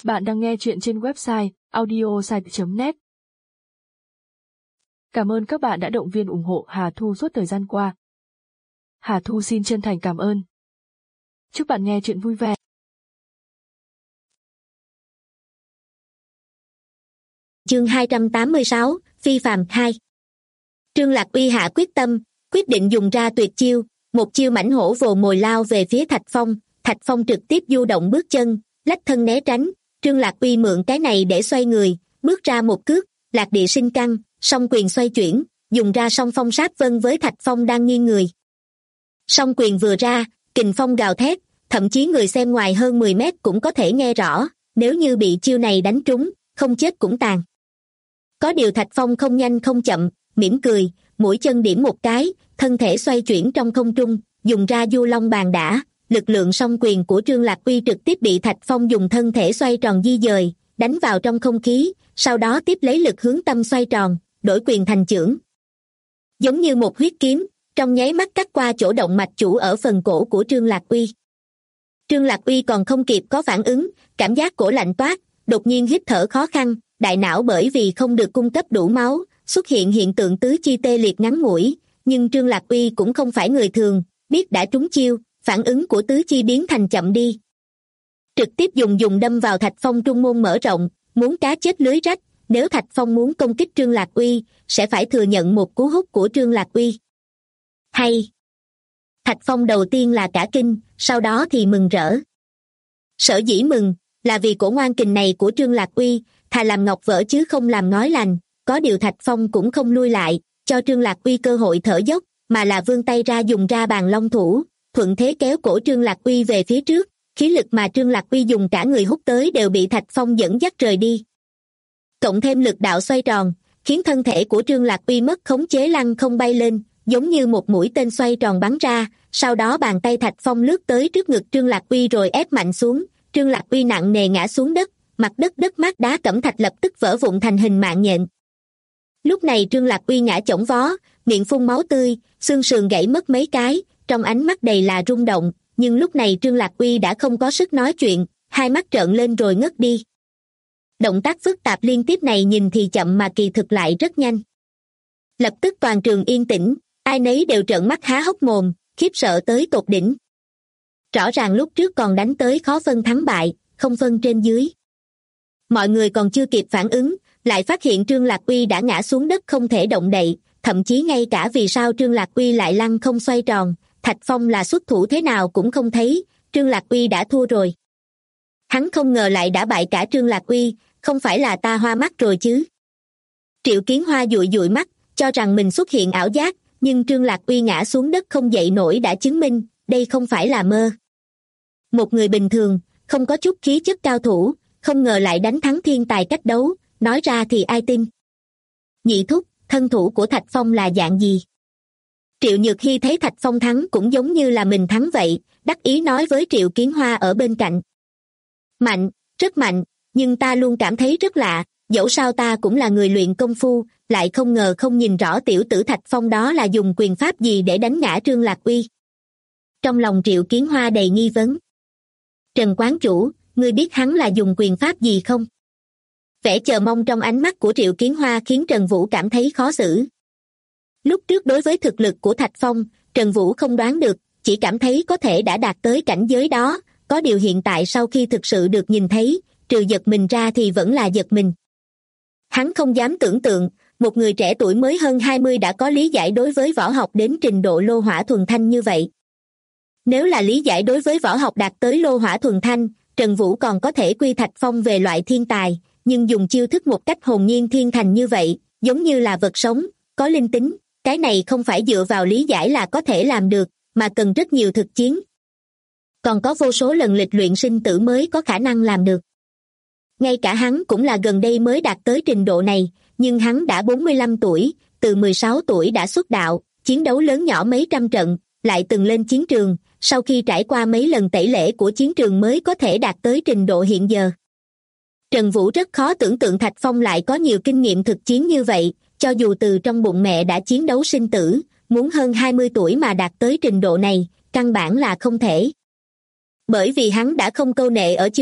Bạn đang nghe chuyện trên website audiosite.net. Cảm ơn các bạn đã động viên ủng hộ Hà Thu suốt thời gian qua. Hà Thu xin chân thành cảm ơn. Chúc bạn nghe chuyện vui vẻ. Chương 286, Phi phàm 2. Trương Lạc Uy hạ quyết tâm, quyết định dùng ra tuyệt chiêu, một chiêu mãnh hổ vồ mồi lao về phía Thạch Phong. Thạch Phong trực tiếp du động bước chân, lách thân né tránh. Trương Lạc Uy mượn cái này để xoay người, bước ra một cước, lạc địa sinh căn, song quyền xoay chuyển, dùng ra song phong sát vân với Thạch Phong đang nghiêng người. Song quyền vừa ra, kình phong gào thét, thậm chí người xem ngoài hơn 10 mét cũng có thể nghe rõ, nếu như bị chiêu này đánh trúng, không chết cũng tàn. Có điều Thạch Phong không nhanh không chậm, mỉm cười, mũi chân điểm một cái, thân thể xoay chuyển trong không trung, dùng ra du long bàn đả. Lực lượng song quyền của Trương Lạc Uy trực tiếp bị Thạch Phong dùng thân thể xoay tròn di dời, đánh vào trong không khí, sau đó tiếp lấy lực hướng tâm xoay tròn, đổi quyền thành chưởng. Giống như một huyết kiếm, trong nháy mắt cắt qua chỗ động mạch chủ ở phần cổ của Trương Lạc Uy. Trương Lạc Uy còn không kịp có phản ứng, cảm giác cổ lạnh toát, đột nhiên hít thở khó khăn, đại não bởi vì không được cung cấp đủ máu, xuất hiện hiện tượng tứ chi tê liệt ngắn ngủi, nhưng Trương Lạc Uy cũng không phải người thường, biết đã trúng chiêu, phản ứng của tứ chi biến thành chậm đi. Trực tiếp dùng đâm vào Thạch Phong trung môn mở rộng, muốn cá chết lưới rách, nếu Thạch Phong muốn công kích Trương Lạc Uy, sẽ phải thừa nhận một cú húc của Trương Lạc Uy. Hay! Thạch Phong đầu tiên là cả kinh, sau đó thì mừng rỡ. Sở dĩ mừng, là vì cổ ngoan kình này của Trương Lạc Uy, thà làm ngọc vỡ chứ không làm ngói lành, có điều Thạch Phong cũng không lui lại, cho Trương Lạc Uy cơ hội thở dốc, mà là vươn tay ra dùng ra bàn long thủ, thuận thế kéo cổ Trương Lạc Uy về phía trước, khí lực mà Trương Lạc Uy dùng cả người hút tới đều bị Thạch Phong dẫn dắt rời đi. Cộng thêm lực đạo xoay tròn, khiến thân thể của Trương Lạc Uy mất khống chế lăn không bay lên, giống như một mũi tên xoay tròn bắn ra, sau đó bàn tay Thạch Phong lướt tới trước ngực Trương Lạc Uy rồi ép mạnh xuống, Trương Lạc Uy nặng nề ngã xuống đất, mặt đất đất mát đá cẩm thạch lập tức vỡ vụn thành hình mạng nhện. Lúc này Trương Lạc Uy ngã chỏng vó, miệng phun máu tươi, xương sườn gãy mất mấy cái, trong ánh mắt đầy là rung động, nhưng lúc này Trương Lạc Uy đã không có sức nói chuyện, hai mắt trợn lên rồi ngất đi. Động tác phức tạp liên tiếp này nhìn thì chậm mà kỳ thực lại rất nhanh. Lập tức toàn trường yên tĩnh, ai nấy đều trợn mắt há hốc mồm, khiếp sợ tới tột đỉnh. Rõ ràng lúc trước còn đánh tới khó phân thắng bại, không phân trên dưới. Mọi người còn chưa kịp phản ứng, lại phát hiện Trương Lạc Uy đã ngã xuống đất không thể động đậy, thậm chí ngay cả vì sao Trương Lạc Uy lại lăn không xoay tròn, Thạch Phong là xuất thủ thế nào cũng không thấy, Trương Lạc Uy đã thua rồi. Hắn không ngờ lại đã bại cả Trương Lạc Uy, không phải là ta hoa mắt rồi chứ. Triệu Kiến Hoa dụi dụi mắt, cho rằng mình xuất hiện ảo giác, nhưng Trương Lạc Uy ngã xuống đất không dậy nổi đã chứng minh, đây không phải là mơ. Một người bình thường, không có chút khí chất cao thủ, không ngờ lại đánh thắng thiên tài cách đấu, nói ra thì ai tin. Nhị thúc, thân thủ của Thạch Phong là dạng gì? Triệu Nhược Hy thấy Thạch Phong thắng cũng giống như là mình thắng vậy, đắc ý nói với Triệu Kiến Hoa ở bên cạnh. Mạnh, rất mạnh, nhưng ta luôn cảm thấy rất lạ, dẫu sao ta cũng là người luyện công phu, lại không ngờ không nhìn rõ tiểu tử Thạch Phong đó là dùng quyền pháp gì để đánh ngã Trương Lạc Uy. Trong lòng Triệu Kiến Hoa đầy nghi vấn. Trần quán chủ, ngươi biết hắn là dùng quyền pháp gì không? Vẻ chờ mong trong ánh mắt của Triệu Kiến Hoa khiến Trần Vũ cảm thấy khó xử. Lúc trước đối với thực lực của Thạch Phong, Trần Vũ không đoán được, chỉ cảm thấy có thể đã đạt tới cảnh giới đó, có điều hiện tại sau khi thực sự được nhìn thấy, trừ giật mình ra thì vẫn là giật mình. Hắn không dám tưởng tượng, một người trẻ tuổi mới hơn 20 đã có lý giải đối với võ học đến trình độ lô hỏa thuần thanh như vậy. Nếu là lý giải đối với võ học đạt tới lô hỏa thuần thanh, Trần Vũ còn có thể quy Thạch Phong về loại thiên tài, nhưng dùng chiêu thức một cách hồn nhiên thiên thành như vậy, giống như là vật sống, có linh tính, cái này không phải dựa vào lý giải là có thể làm được, mà cần rất nhiều thực chiến. Còn có vô số lần lịch luyện sinh tử mới có khả năng làm được. Ngay cả hắn cũng là gần đây mới đạt tới trình độ này, nhưng hắn đã 45 tuổi, từ 16 tuổi đã xuất đạo, chiến đấu lớn nhỏ mấy trăm trận, lại từng lên chiến trường, sau khi trải qua mấy lần tẩy lễ của chiến trường mới có thể đạt tới trình độ hiện giờ. Trần Vũ rất khó tưởng tượng Thạch Phong lại có nhiều kinh nghiệm thực chiến như vậy, cho dù từ trong bụng mẹ đã chiến đấu sinh tử, muốn hơn 20 tuổi mà đạt tới trình độ này, căn bản là không thể. Bởi vì hắn đã không câu nệ ở chiêu thức,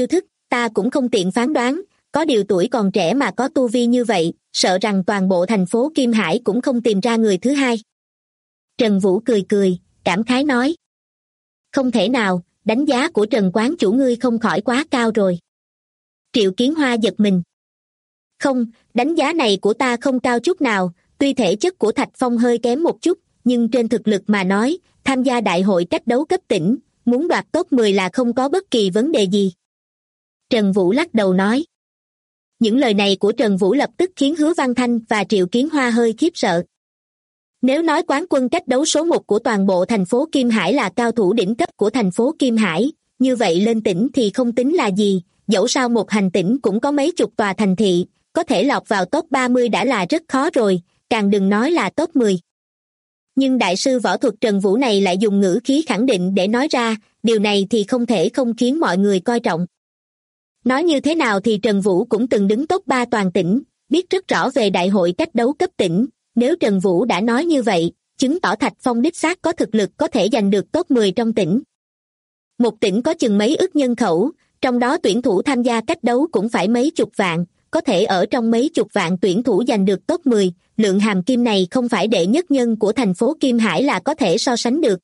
ta cũng không tiện phán đoán, có điều tuổi còn trẻ mà có tu vi như vậy, sợ rằng toàn bộ thành phố Kim Hải cũng không tìm ra người thứ hai. Trần Vũ cười cười, cảm khái nói. Không thể nào, đánh giá của Trần quán chủ ngươi không khỏi quá cao rồi. Triệu Kiến Hoa giật mình. Không, đánh giá này của ta không cao chút nào, tuy thể chất của Thạch Phong hơi kém một chút, nhưng trên thực lực mà nói, tham gia đại hội cách đấu cấp tỉnh, muốn đoạt top 10 là không có bất kỳ vấn đề gì. Trần Vũ lắc đầu nói. Những lời này của Trần Vũ lập tức khiến Hứa Văn Thanh và Triệu Kiến Hoa hơi khiếp sợ. Nếu nói quán quân cách đấu số 1 của toàn bộ thành phố Kim Hải là cao thủ đỉnh cấp của thành phố Kim Hải, như vậy lên tỉnh thì không tính là gì, dẫu sao một hành tỉnh cũng có mấy chục tòa thành thị, có thể lọt vào top 30 đã là rất khó rồi, càng đừng nói là top 10. Nhưng đại sư võ thuật Trần Vũ này lại dùng ngữ khí khẳng định để nói ra, điều này thì không thể không khiến mọi người coi trọng. Nói như thế nào thì Trần Vũ cũng từng đứng top 3 toàn tỉnh, biết rất rõ về đại hội cách đấu cấp tỉnh, nếu Trần Vũ đã nói như vậy, chứng tỏ Thạch Phong đích xác có thực lực có thể giành được top 10 trong tỉnh. Một tỉnh có chừng mấy ức nhân khẩu, trong đó tuyển thủ tham gia cách đấu cũng phải mấy chục vạn, có thể ở trong mấy chục vạn tuyển thủ giành được top 10, lượng hàm kim này không phải đệ nhất nhân của thành phố Kim Hải là có thể so sánh được.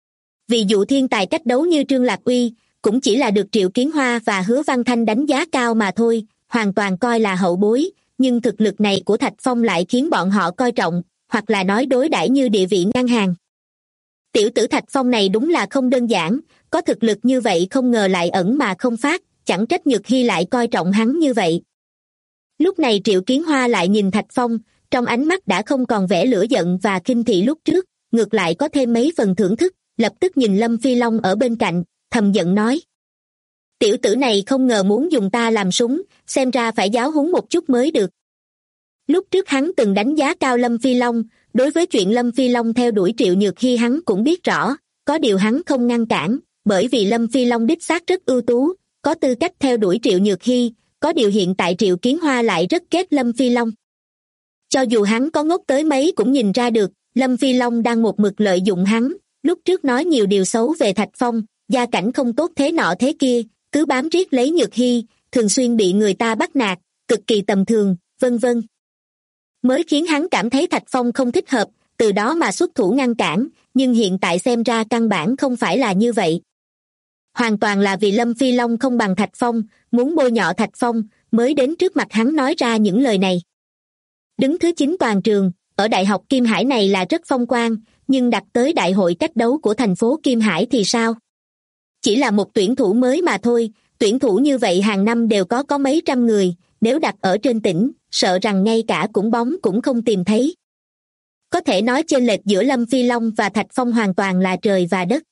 Ví dụ thiên tài cách đấu như Trương Lạc Uy, cũng chỉ là được Triệu Kiến Hoa và Hứa Văn Thanh đánh giá cao mà thôi, hoàn toàn coi là hậu bối, nhưng thực lực này của Thạch Phong lại khiến bọn họ coi trọng, hoặc là nói đối đãi như địa vị ngang hàng. Tiểu tử Thạch Phong này đúng là không đơn giản, có thực lực như vậy không ngờ lại ẩn mà không phát, chẳng trách Nhược Hy lại coi trọng hắn như vậy. Lúc này Triệu Kiến Hoa lại nhìn Thạch Phong, trong ánh mắt đã không còn vẻ lửa giận và kinh thị lúc trước, ngược lại có thêm mấy phần thưởng thức, lập tức nhìn Lâm Phi Long ở bên cạnh, thầm giận nói. Tiểu tử này không ngờ muốn dùng ta làm súng, xem ra phải giáo huấn một chút mới được. Lúc trước hắn từng đánh giá cao Lâm Phi Long, đối với chuyện Lâm Phi Long theo đuổi Triệu Nhược Hy hắn cũng biết rõ, có điều hắn không ngăn cản, bởi vì Lâm Phi Long đích xác rất ưu tú, có tư cách theo đuổi Triệu Nhược Hy, có điều hiện tại Triệu Kiến Hoa lại rất ghét Lâm Phi Long. Cho dù hắn có ngốc tới mấy cũng nhìn ra được, Lâm Phi Long đang một mực lợi dụng hắn, lúc trước nói nhiều điều xấu về Thạch Phong, gia cảnh không tốt thế nọ thế kia, cứ bám riết lấy Nhược Hy, thường xuyên bị người ta bắt nạt, cực kỳ tầm thường, vân vân. Mới khiến hắn cảm thấy Thạch Phong không thích hợp, từ đó mà xuất thủ ngăn cản, nhưng hiện tại xem ra căn bản không phải là như vậy. Hoàn toàn là vì Lâm Phi Long không bằng Thạch Phong, muốn bôi nhọ Thạch Phong, mới đến trước mặt hắn nói ra những lời này. Đứng thứ 9 toàn trường, ở Đại học Kim Hải này là rất phong quang, nhưng đặt tới đại hội cách đấu của thành phố Kim Hải thì sao? Chỉ là một tuyển thủ mới mà thôi, tuyển thủ như vậy hàng năm đều có mấy trăm người, nếu đặt ở trên tỉnh, sợ rằng ngay cả cũng bóng cũng không tìm thấy. Có thể nói chênh lệch giữa Lâm Phi Long và Thạch Phong hoàn toàn là trời và đất.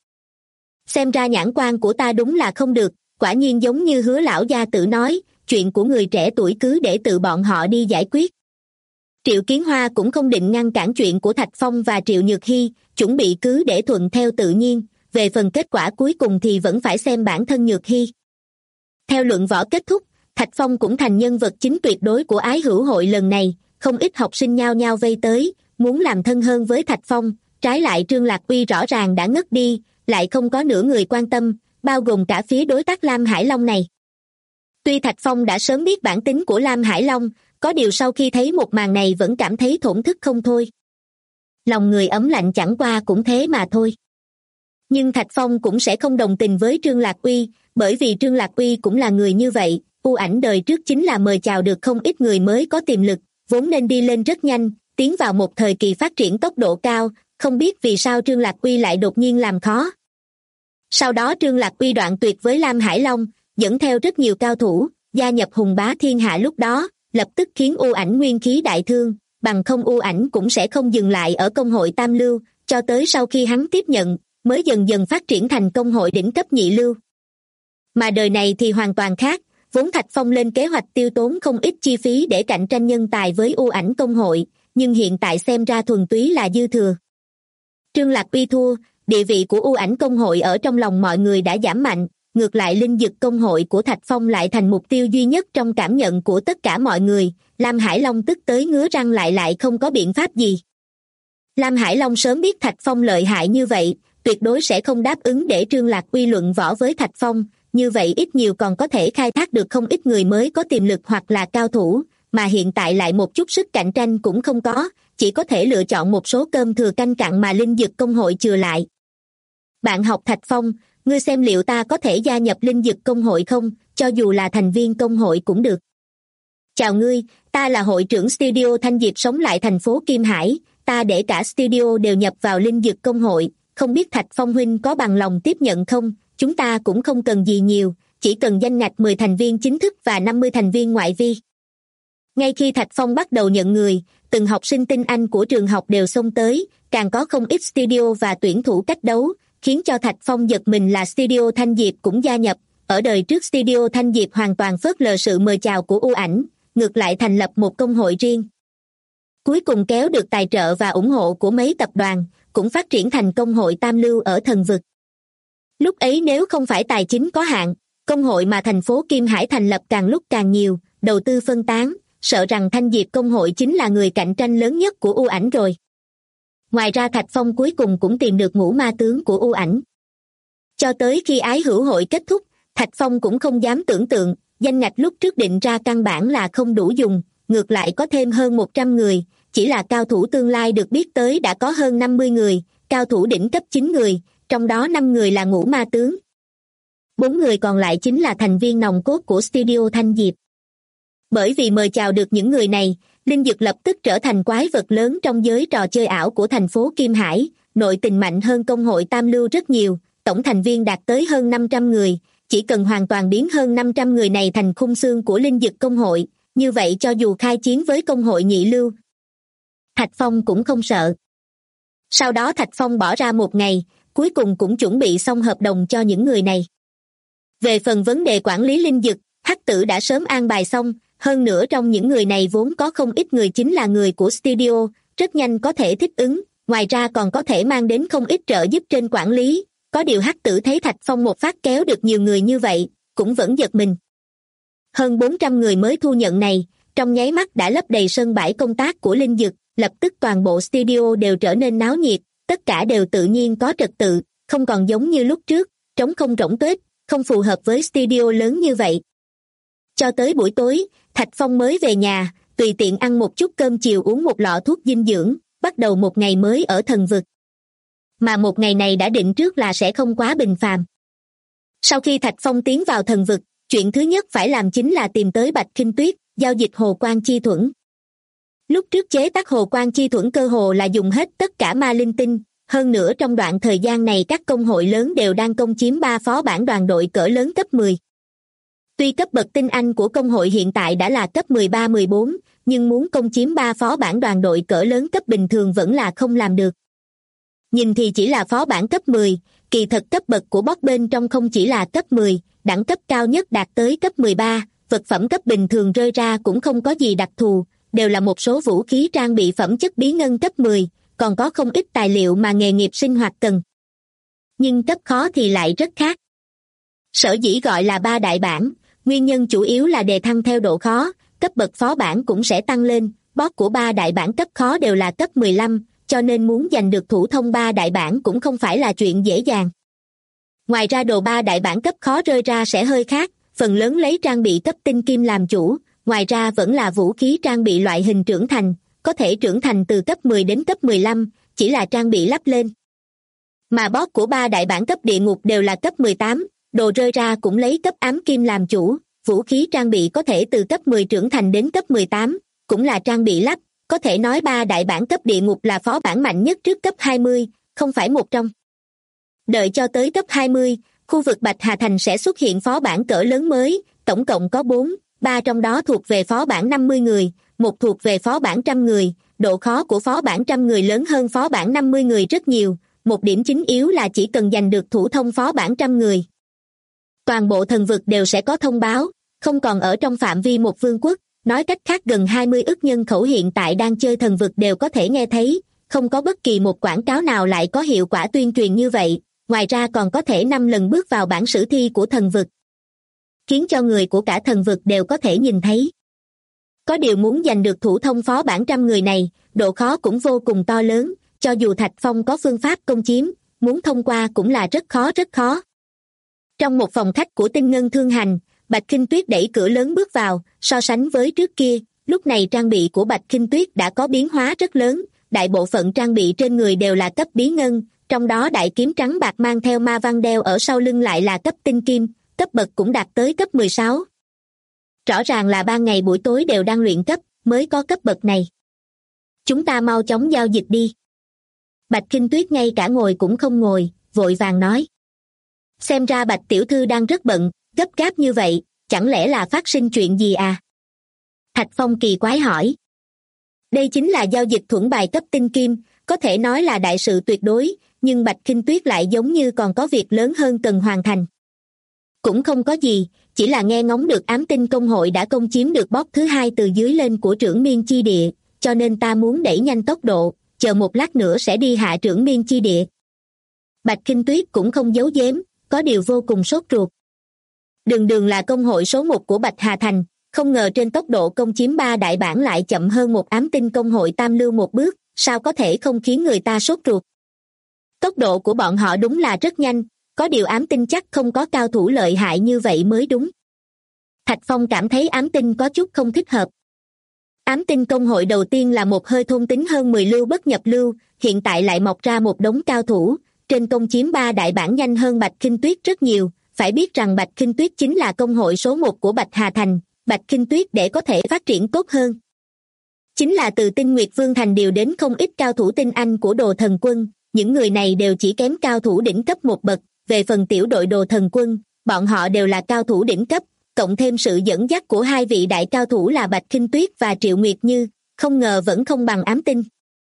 Xem ra nhãn quan của ta đúng là không được, quả nhiên giống như Hứa lão gia tử nói, chuyện của người trẻ tuổi cứ để tự bọn họ đi giải quyết. Triệu Kiến Hoa cũng không định ngăn cản chuyện của Thạch Phong và Triệu Nhược Hy, chuẩn bị cứ để thuận theo tự nhiên, về phần kết quả cuối cùng thì vẫn phải xem bản thân Nhược Hy. Theo luận võ kết thúc, Thạch Phong cũng thành nhân vật chính tuyệt đối của ái hữu hội lần này, không ít học sinh nhao nhao vây tới, muốn làm thân hơn với Thạch Phong, trái lại Trương Lạc Uy rõ ràng đã ngất đi, lại không có nửa người quan tâm, bao gồm cả phía đối tác Lam Hải Long này. Tuy Thạch Phong đã sớm biết bản tính của Lam Hải Long, có điều sau khi thấy một màn này vẫn cảm thấy thổn thức không thôi. Lòng người ấm lạnh chẳng qua cũng thế mà thôi. Nhưng Thạch Phong cũng sẽ không đồng tình với Trương Lạc Uy, bởi vì Trương Lạc Uy cũng là người như vậy, ưu ảnh đời trước chính là mời chào được không ít người mới có tiềm lực, vốn nên đi lên rất nhanh, tiến vào một thời kỳ phát triển tốc độ cao, không biết vì sao Trương Lạc Uy lại đột nhiên làm khó. Sau đó Trương Lạc Uy đoạn tuyệt với Lam Hải Long, dẫn theo rất nhiều cao thủ, gia nhập Hùng Bá Thiên Hạ lúc đó, lập tức khiến ưu ảnh nguyên khí đại thương, bằng không ưu ảnh cũng sẽ không dừng lại ở công hội tam lưu, cho tới sau khi hắn tiếp nhận, mới dần dần phát triển thành công hội đỉnh cấp nhị lưu. Mà đời này thì hoàn toàn khác, vốn Thạch Phong lên kế hoạch tiêu tốn không ít chi phí để cạnh tranh nhân tài với ưu ảnh công hội, nhưng hiện tại xem ra thuần túy là dư thừa. Trương Lạc Uy thua, địa vị của ưu ảnh công hội ở trong lòng mọi người đã giảm mạnh, ngược lại linh dực công hội của Thạch Phong lại thành mục tiêu duy nhất trong cảm nhận của tất cả mọi người, Lam Hải Long tức tới ngứa răng lại không có biện pháp gì. Lam Hải Long sớm biết Thạch Phong lợi hại như vậy, tuyệt đối sẽ không đáp ứng để Trương Lạc Uy luận võ với Thạch Phong, như vậy ít nhiều còn có thể khai thác được không ít người mới có tiềm lực hoặc là cao thủ, mà hiện tại lại một chút sức cạnh tranh cũng không có, chỉ có thể lựa chọn một số cơm thừa canh cặn mà Linh Dực Công hội chừa lại. Bạn học Thạch Phong, ngươi xem liệu ta có thể gia nhập Linh Dực Công hội không, cho dù là thành viên công hội cũng được. Chào ngươi, ta là hội trưởng studio Thanh Diệp sống lại thành phố Kim Hải, ta để cả studio đều nhập vào Linh Dực Công hội, không biết Thạch Phong huynh có bằng lòng tiếp nhận không, chúng ta cũng không cần gì nhiều, chỉ cần danh ngạch 10 thành viên chính thức và 50 thành viên ngoại vi. Ngay khi Thạch Phong bắt đầu nhận người, từng học sinh tinh anh của trường học đều xông tới, càng có không ít studio và tuyển thủ cách đấu, khiến cho Thạch Phong giật mình là studio Thanh Diệp cũng gia nhập. Ở đời trước studio Thanh Diệp hoàn toàn phớt lờ sự mời chào của U Ảnh, ngược lại thành lập một công hội riêng. Cuối cùng kéo được tài trợ và ủng hộ của mấy tập đoàn, cũng phát triển thành công hội Tam Lưu ở Thần Vực. Lúc ấy nếu không phải tài chính có hạn, công hội mà thành phố Kim Hải thành lập càng lúc càng nhiều, đầu tư phân tán, sợ rằng Thanh Diệp công hội chính là người cạnh tranh lớn nhất của U Ảnh rồi. Ngoài ra Thạch Phong cuối cùng cũng tìm được ngũ ma tướng của U Ảnh. Cho tới khi ái hữu hội kết thúc, Thạch Phong cũng không dám tưởng tượng, danh ngạch lúc trước định ra căn bản là không đủ dùng, ngược lại có thêm hơn 100 người, chỉ là cao thủ tương lai được biết tới đã có hơn 50 người, cao thủ đỉnh cấp 9 người, trong đó 5 người là ngũ ma tướng. 4 người còn lại chính là thành viên nòng cốt của studio Thanh Diệp. Bởi vì mời chào được những người này, Linh Dực lập tức trở thành quái vật lớn trong giới trò chơi ảo của thành phố Kim Hải, nội tình mạnh hơn công hội Tam Lưu rất nhiều, tổng thành viên đạt tới hơn 500 người, chỉ cần hoàn toàn biến hơn 500 người này thành khung xương của Linh Dực Công hội, như vậy cho dù khai chiến với công hội nhị lưu, Thạch Phong cũng không sợ. Sau đó Thạch Phong bỏ ra một ngày, cuối cùng cũng chuẩn bị xong hợp đồng cho những người này. Về phần vấn đề quản lý Linh Dực, Hắc Tử đã sớm an bài xong, hơn nữa trong những người này vốn có không ít người chính là người của studio, rất nhanh có thể thích ứng, ngoài ra còn có thể mang đến không ít trợ giúp trên quản lý. Có điều Hắc Tử thấy Thạch Phong một phát kéo được nhiều người như vậy, cũng vẫn giật mình. Hơn 400 người mới thu nhận này, trong nháy mắt đã lấp đầy sân bãi công tác của Linh Dực, lập tức toàn bộ studio đều trở nên náo nhiệt, tất cả đều tự nhiên có trật tự, không còn giống như lúc trước, trống không rỗng tuếch, không phù hợp với studio lớn như vậy. Cho tới buổi tối, Thạch Phong mới về nhà, tùy tiện ăn một chút cơm chiều uống một lọ thuốc dinh dưỡng, bắt đầu một ngày mới ở Thần Vực. Mà một ngày này đã định trước là sẽ không quá bình phàm. Sau khi Thạch Phong tiến vào Thần Vực, chuyện thứ nhất phải làm chính là tìm tới Bạch Kinh Tuyết, giao dịch hồ quan chi thuẫn. Lúc trước chế tác hồ quan chi thuẫn cơ hồ là dùng hết tất cả ma linh tinh, hơn nữa trong đoạn thời gian này các công hội lớn đều đang công chiếm 3 phó bản đoàn đội cỡ lớn cấp 10. Tuy cấp bậc tinh anh của công hội hiện tại đã là cấp 13-14, nhưng muốn công chiếm 3 phó bản đoàn đội cỡ lớn cấp bình thường vẫn là không làm được. Nhìn thì chỉ là phó bản cấp 10, kỳ thật cấp bậc của boss bên trong không chỉ là cấp 10, đẳng cấp cao nhất đạt tới cấp 13, vật phẩm cấp bình thường rơi ra cũng không có gì đặc thù, đều là một số vũ khí trang bị phẩm chất bí ngân cấp 10, còn có không ít tài liệu mà nghề nghiệp sinh hoạt cần. Nhưng cấp khó thì lại rất khác. Sở dĩ gọi là 3 đại bản, nguyên nhân chủ yếu là đề thăng theo độ khó, cấp bậc phó bản cũng sẽ tăng lên, boss của 3 đại bản cấp khó đều là cấp 15, cho nên muốn giành được thủ thông 3 đại bản cũng không phải là chuyện dễ dàng. Ngoài ra đồ 3 đại bản cấp khó rơi ra sẽ hơi khác, phần lớn lấy trang bị cấp tinh kim làm chủ, ngoài ra vẫn là vũ khí trang bị loại hình trưởng thành, có thể trưởng thành từ cấp 10 đến cấp 15, chỉ là trang bị lắp lên. Mà boss của 3 đại bản cấp địa ngục đều là cấp 18, đồ rơi ra cũng lấy cấp ám kim làm chủ, vũ khí trang bị có thể từ cấp 10 trưởng thành đến cấp 18, cũng là trang bị lắp, có thể nói 3 đại bản cấp địa ngục là phó bản mạnh nhất trước cấp 20, không phải một trong. Đợi cho tới cấp 20, khu vực Bạch Hà Thành sẽ xuất hiện phó bản cỡ lớn mới, tổng cộng có 4, 3 trong đó thuộc về phó bản 50 người, một thuộc về phó bản 100 người, độ khó của phó bản 100 người lớn hơn phó bản 50 người rất nhiều, một điểm chính yếu là chỉ cần giành được thủ thông phó bản 100 người. Toàn bộ Thần Vực đều sẽ có thông báo, không còn ở trong phạm vi một vương quốc, nói cách khác gần 20 ức nhân khẩu hiện tại đang chơi Thần Vực đều có thể nghe thấy, không có bất kỳ một quảng cáo nào lại có hiệu quả tuyên truyền như vậy, ngoài ra còn có thể 5 lần bước vào bảng sử thi của Thần Vực, khiến cho người của cả Thần Vực đều có thể nhìn thấy. Có điều muốn giành được thủ thông phó bản 100 người này, độ khó cũng vô cùng to lớn, cho dù Thạch Phong có phương pháp công chiếm, muốn thông qua cũng là rất khó rất khó. Trong một phòng khách của Tinh Ngân Thương Hành, Bạch Khinh Tuyết đẩy cửa lớn bước vào. So sánh với trước kia, lúc này trang bị của Bạch Khinh Tuyết đã có biến hóa rất lớn. Đại bộ phận trang bị trên người đều là cấp bí ngân, trong đó đại kiếm trắng bạc mang theo ma văn đeo ở sau lưng lại là cấp tinh kim, cấp bậc cũng đạt tới cấp 16. Rõ ràng là ban ngày buổi tối đều đang luyện cấp, mới có cấp bậc này. Chúng ta mau chóng giao dịch đi. Bạch Khinh Tuyết ngay cả ngồi cũng không ngồi, vội vàng nói. Xem ra Bạch tiểu thư đang rất bận, gấp gáp như vậy, chẳng lẽ là phát sinh chuyện gì à? Thạch Phong kỳ quái hỏi. Đây chính là giao dịch thuẫn bài cấp tinh kim, có thể nói là đại sự tuyệt đối, nhưng Bạch Khinh Tuyết lại giống như còn có việc lớn hơn cần hoàn thành. Cũng không có gì, chỉ là nghe ngóng được ám tinh công hội đã công chiếm được boss thứ 2 từ dưới lên của trưởng miên chi địa, cho nên ta muốn đẩy nhanh tốc độ, chờ một lát nữa sẽ đi hạ trưởng miên chi địa. Bạch Khinh Tuyết cũng không giấu giếm, có điều vô cùng sốt ruột. Đường là công hội số 1 của Bạch Hà Thành, không ngờ trên tốc độ công chiếm 3 đại bản lại chậm hơn một ám tinh công hội tam lưu một bước, sao có thể không khiến người ta sốt ruột. Tốc độ của bọn họ đúng là rất nhanh, có điều ám tinh chắc không có cao thủ lợi hại như vậy mới đúng. Thạch Phong cảm thấy ám tinh có chút không thích hợp. Ám tinh công hội đầu tiên là một hơi thôn tính hơn 10 lưu bất nhập lưu, hiện tại lại mọc ra một đống cao thủ, trên công chiếm 3 đại bản nhanh hơn Bạch Khinh Tuyết rất nhiều, phải biết rằng Bạch Khinh Tuyết chính là công hội số 1 của Bạch Hà Thành, Bạch Khinh Tuyết để có thể phát triển tốt hơn. Chính là từ Tinh Nguyệt Vương Thành điều đến không ít cao thủ tinh anh của Đồ Thần Quân, những người này đều chỉ kém cao thủ đỉnh cấp một bậc, về phần tiểu đội Đồ Thần Quân, bọn họ đều là cao thủ đỉnh cấp, cộng thêm sự dẫn dắt của 2 vị đại cao thủ là Bạch Khinh Tuyết và Triệu Nguyệt Như, không ngờ vẫn không bằng ám tinh.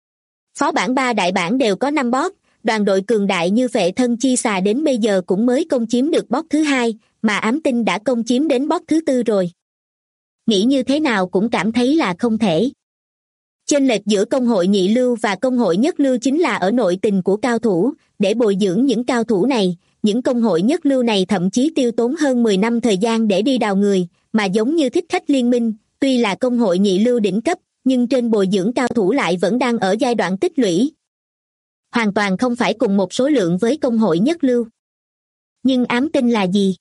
Phó bản 3 đại bản đều có 5 boss, đoàn đội cường đại như Phệ Thân Chi Xà đến bây giờ cũng mới công chiếm được boss thứ 2, mà ám tinh đã công chiếm đến boss thứ 4 rồi. Nghĩ như thế nào cũng cảm thấy là không thể. Chênh lệch giữa công hội nhị lưu và công hội nhất lưu chính là ở nội tình của cao thủ, để bồi dưỡng những cao thủ này, những công hội nhất lưu này thậm chí tiêu tốn hơn 10 năm thời gian để đi đào người, mà giống như Thích Khách Liên Minh, tuy là công hội nhị lưu đỉnh cấp, nhưng trên bồi dưỡng cao thủ lại vẫn đang ở giai đoạn tích lũy. Hoàn toàn không phải cùng một số lượng với công hội nhất lưu. Nhưng ám tinh là gì?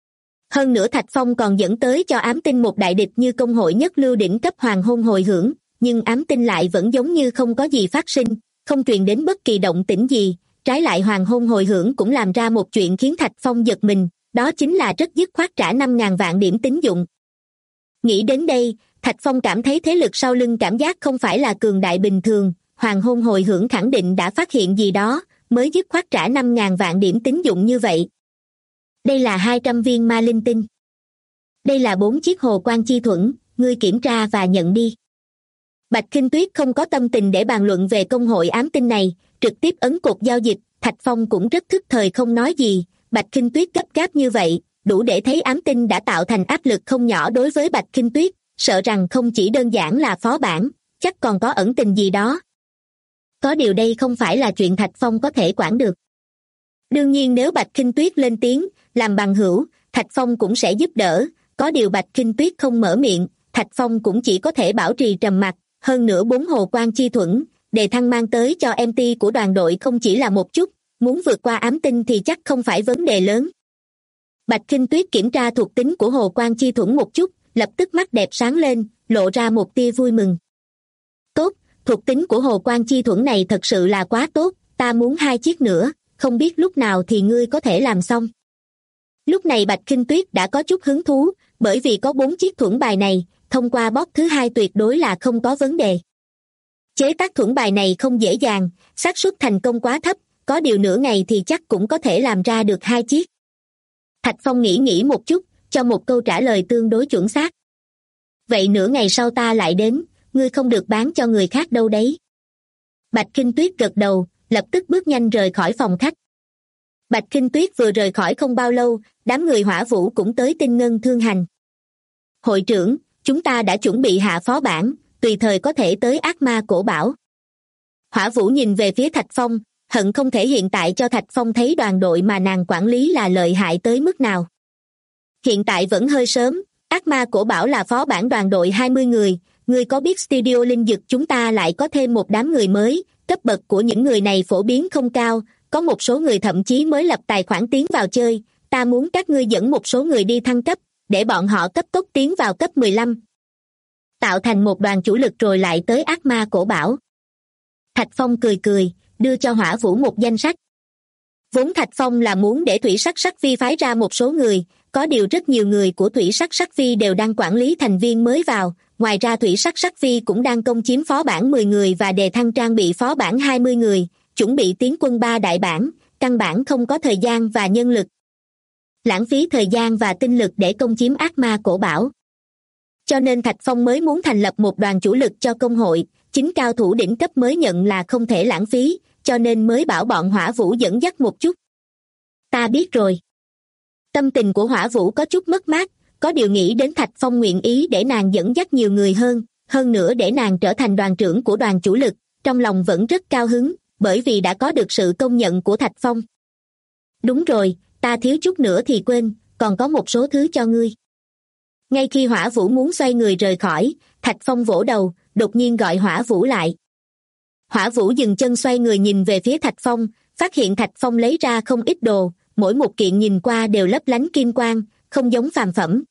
Hơn nữa Thạch Phong còn dẫn tới cho ám tinh một đại địch như công hội nhất lưu đỉnh cấp Hoàng Hôn Hồi Hưởng, nhưng ám tinh lại vẫn giống như không có gì phát sinh, không truyền đến bất kỳ động tĩnh gì, trái lại Hoàng Hôn Hồi Hưởng cũng làm ra một chuyện khiến Thạch Phong giật mình, đó chính là rất dứt khoát trả 5.000 vạn điểm tín dụng. Nghĩ đến đây, Thạch Phong cảm thấy thế lực sau lưng cảm giác không phải là cường đại bình thường, Hoàng Hôn Hồi Hưởng khẳng định đã phát hiện gì đó, mới dứt khoát trả 5.000 vạn điểm tín dụng như vậy. Đây là 200 viên ma linh tinh. Đây là 4 chiếc hồ quan chi thuẫn, ngươi kiểm tra và nhận đi. Bạch Khinh Tuyết không có tâm tình để bàn luận về công hội ám tinh này, trực tiếp ấn cột giao dịch, Thạch Phong cũng rất thức thời không nói gì, Bạch Khinh Tuyết gấp gáp như vậy, đủ để thấy ám tinh đã tạo thành áp lực không nhỏ đối với Bạch Khinh Tuyết, sợ rằng không chỉ đơn giản là phó bản, chắc còn có ẩn tình gì đó. Có điều đây không phải là chuyện Thạch Phong có thể quản được. Đương nhiên nếu Bạch Khinh Tuyết lên tiếng, làm bằng hữu, Thạch Phong cũng sẽ giúp đỡ, có điều Bạch Khinh Tuyết không mở miệng, Thạch Phong cũng chỉ có thể bảo trì trầm mặc, hơn nữa 4 hồ quan chi thuẫn, đề thăng mang tới cho MT của đoàn đội không chỉ là một chút, muốn vượt qua ám tinh thì chắc không phải vấn đề lớn. Bạch Khinh Tuyết kiểm tra thuộc tính của hồ quan chi thuẫn một chút, lập tức mắt đẹp sáng lên, lộ ra một tia vui mừng. Tốt, thuộc tính của hồ quan chi thuẫn này thật sự là quá tốt, ta muốn 2 chiếc nữa, không biết lúc nào thì ngươi có thể làm xong. Lúc này Bạch Khinh Tuyết đã có chút hứng thú, bởi vì có 4 chiếc thuẫn bài này, thông qua boss thứ 2 tuyệt đối là không có vấn đề. Chế tác thuẫn bài này không dễ dàng, xác suất thành công quá thấp, có điều nửa ngày thì chắc cũng có thể làm ra được 2 chiếc. Thạch Phong nghĩ một chút, cho một câu trả lời tương đối chuẩn xác. Vậy nửa ngày sau ta lại đến, ngươi không được bán cho người khác đâu đấy. Bạch Khinh Tuyết gật đầu, lập tức bước nhanh rời khỏi phòng khách. Bạch Khinh Tuyết vừa rời khỏi không bao lâu, đám người Hỏa Vũ cũng tới Tinh Ngân Thương Hành. Hội trưởng, chúng ta đã chuẩn bị hạ phó bản, tùy thời có thể tới ác ma cổ bảo. Hỏa Vũ nhìn về phía Thạch Phong, hận không thể hiện tại cho Thạch Phong thấy đoàn đội mà nàng quản lý là lợi hại tới mức nào. Hiện tại vẫn hơi sớm, ác ma cổ bảo là phó bản đoàn đội 20 người, ngươi có biết studio linh dực chúng ta lại có thêm một đám người mới, cấp bậc của những người này phổ biến không cao, có một số người thậm chí mới lập tài khoản tiến vào chơi, ta muốn các ngươi dẫn một số người đi thăng cấp, để bọn họ cấp tốc tiến vào cấp 15. Tạo thành một đoàn chủ lực rồi lại tới ác ma cổ bảo. Thạch Phong cười cười, đưa cho Hỏa Vũ một danh sách. Vốn Thạch Phong là muốn để Thủy Sắc Sắc Phi phái ra một số người, có điều rất nhiều người của Thủy Sắc Sắc Phi đều đang quản lý thành viên mới vào, ngoài ra Thủy Sắc Sắc Phi cũng đang công chiếm phó bản 10 người và đề thăng trang bị phó bản 20 người, chuẩn bị tiến quân 3 đại bản, căn bản không có thời gian và nhân lực. Lãng phí thời gian và tinh lực để công chiếm ác ma cổ bảo. Cho nên Thạch Phong mới muốn thành lập một đoàn chủ lực cho công hội, chính cao thủ đỉnh cấp mới nhận là không thể lãng phí, cho nên mới bảo bọn Hỏa Vũ dẫn dắt một chút. Ta biết rồi. Tâm tình của Hỏa Vũ có chút mất mát, có điều nghĩ đến Thạch Phong nguyện ý để nàng dẫn dắt nhiều người hơn nữa để nàng trở thành đoàn trưởng của đoàn chủ lực, trong lòng vẫn rất cao hứng, bởi vì đã có được sự công nhận của Thạch Phong. Đúng rồi, ta thiếu chút nữa thì quên, còn có một số thứ cho ngươi. Ngay khi Hỏa Vũ muốn xoay người rời khỏi, Thạch Phong vỗ đầu, đột nhiên gọi Hỏa Vũ lại. Hỏa Vũ dừng chân xoay người nhìn về phía Thạch Phong, phát hiện Thạch Phong lấy ra không ít đồ, mỗi một kiện nhìn qua đều lấp lánh kim quang, không giống phàm phẩm.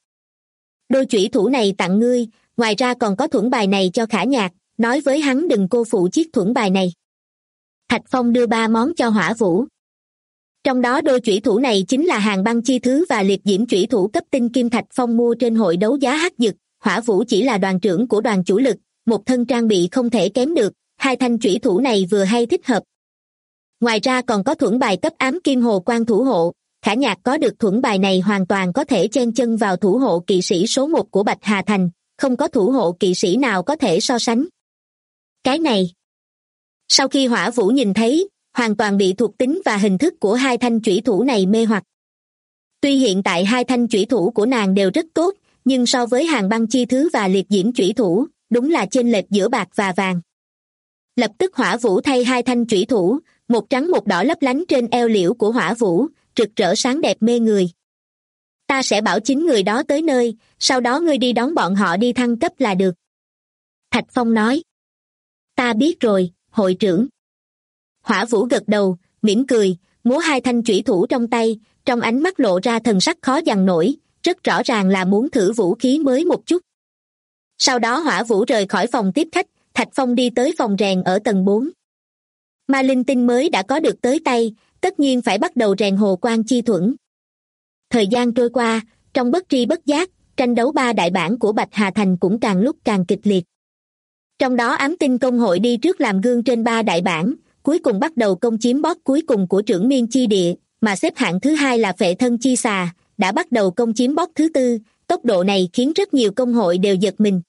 Đôi chủy thủ này tặng ngươi, ngoài ra còn có thuẫn bài này cho Khả Nhạc, nói với hắn đừng cô phụ chiếc thuẫn bài này. Thạch Phong đưa 3 món cho Hỏa Vũ. Trong đó đôi chủy thủ này chính là Hàng Băng Chi Thứ và Liệt Diễm chủy thủ cấp tinh kim Thạch Phong mua trên hội đấu giá Hắc Dực. Hỏa Vũ chỉ là đoàn trưởng của đoàn chủ lực, một thân trang bị không thể kém được, 2 thanh chủy thủ này vừa hay thích hợp. Ngoài ra còn có thuẫn bài cấp ám kim hồ quan thủ hộ, Khả Nhạc có được thuẫn bài này hoàn toàn có thể chen chân vào thủ hộ kỵ sĩ số 1 của Bạch Hà Thành, không có thủ hộ kỵ sĩ nào có thể so sánh. Cái này. Sau khi Hỏa Vũ nhìn thấy, hoàn toàn bị thuộc tính và hình thức của 2 thanh chủy thủ này mê hoặc. Tuy hiện tại 2 thanh chủy thủ của nàng đều rất tốt, nhưng so với Hàng Băng Chi Thứ và Liệt Diễm chủy thủ, đúng là chênh lệch giữa bạc và vàng. Lập tức Hỏa Vũ thay 2 thanh chủy thủ, một trắng một đỏ lấp lánh trên eo liễu của Hỏa Vũ, rực rỡ sáng đẹp mê người. Ta sẽ bảo chính người đó tới nơi, sau đó ngươi đi đón bọn họ đi thăng cấp là được. Thạch Phong nói. Ta biết rồi, hội trưởng. Hỏa Vũ gật đầu, mỉm cười, múa 2 thanh chủy thủ trong tay, trong ánh mắt lộ ra thần sắc khó dằn nổi, rất rõ ràng là muốn thử vũ khí mới một chút. Sau đó Hỏa Vũ rời khỏi phòng tiếp khách, Thạch Phong đi tới phòng rèn ở tầng 4. Ma linh tinh mới đã có được tới tay, tất nhiên phải bắt đầu rèn hồ quan chi thuẫn. Thời gian trôi qua, trong bất tri bất giác, tranh đấu 3 đại bản của Bạch Hà Thành cũng càng lúc càng kịch liệt. Trong đó ám tinh công hội đi trước làm gương trên 3 đại bản, cuối cùng bắt đầu công chiếm boss cuối cùng của trưởng miên chi địa, mà xếp hạng thứ 2 là phệ thân chi xà, đã bắt đầu công chiếm boss thứ 4, tốc độ này khiến rất nhiều công hội đều giật mình.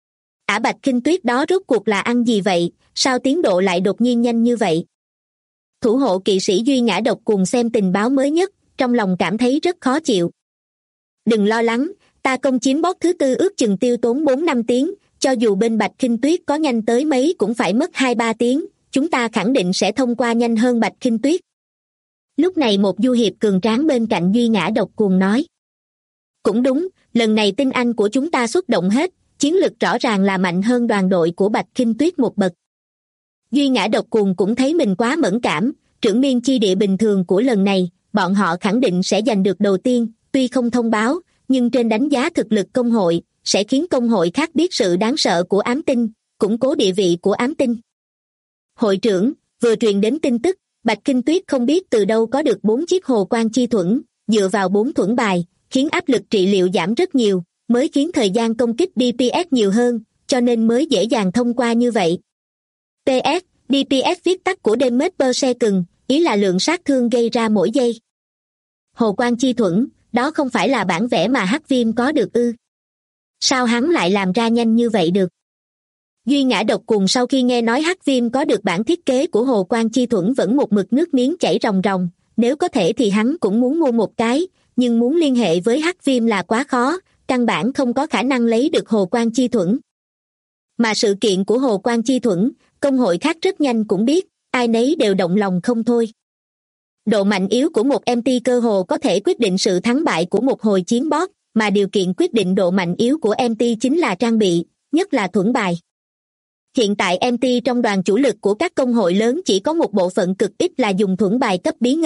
Ả Bạch Kinh Tuyết đó rốt cuộc là ăn gì vậy, sao tiến độ lại đột nhiên nhanh như vậy? Thủ hộ kỵ sĩ Duy Ngã Độc cùng xem tình báo mới nhất, trong lòng cảm thấy rất khó chịu. Đừng lo lắng, ta công chiếm boss thứ 4 ước chừng tiêu tốn 4-5 tiếng, cho dù bên Bạch Kinh Tuyết có nhanh tới mấy cũng phải mất 2-3 tiếng, chúng ta khẳng định sẽ thông qua nhanh hơn Bạch Kinh Tuyết. Lúc này một du hiệp cường tráng bên cạnh Duy Ngã Độc cuồng nói. Cũng đúng, lần này tinh anh của chúng ta xuất động hết, chiến lực rõ ràng là mạnh hơn đoàn đội của Bạch Kinh Tuyết một bậc. Duy Ngã Độc cuồng cũng thấy mình quá mẫn cảm, trưởng miên chi địa bình thường của lần này, bọn họ khẳng định sẽ giành được đầu tiên, tuy không thông báo, nhưng trên đánh giá thực lực công hội, sẽ khiến công hội khác biết sự đáng sợ của ám tinh, củng cố địa vị của ám tinh. Hội trưởng, vừa truyền đến tin tức, Bạch Kinh Tuyết không biết từ đâu có được 4 chiếc hồ quan chi thuẫn, dựa vào 4 thuẫn bài, khiến áp lực trị liệu giảm rất nhiều, mới khiến thời gian công kích DPS nhiều hơn, cho nên mới dễ dàng thông qua như vậy. PS, DPS viết tắt của Damage per second, ý là lượng sát thương gây ra mỗi giây. Hồ quan chi thuẫn, đó không phải là bản vẽ mà Hắc Viêm có được ư? Sao hắn lại làm ra nhanh như vậy được? Duy Ngã Độc cùng sau khi nghe nói Hắc Viêm có được bản thiết kế của hồ quan chi thuẫn vẫn một mực nước miếng chảy ròng ròng, nếu có thể thì hắn cũng muốn mua một cái, nhưng muốn liên hệ với Hắc Viêm là quá khó, căn bản không có khả năng lấy được hồ quan chi thuẫn. Mà sự kiện của hồ quan chi thuẫn, công hội khác rất nhanh cũng biết, ai nấy đều động lòng không thôi. Độ mạnh yếu của một MT cơ hồ có thể quyết định sự thắng bại của một hồi chiến boss, mà điều kiện quyết định độ mạnh yếu của MT chính là trang bị, nhất là thuẫn bài. Hiện tại MT trong đoàn chủ lực của các công hội lớn chỉ có một bộ phận cực ít là dùng thuẫn bài cấp bí ngân,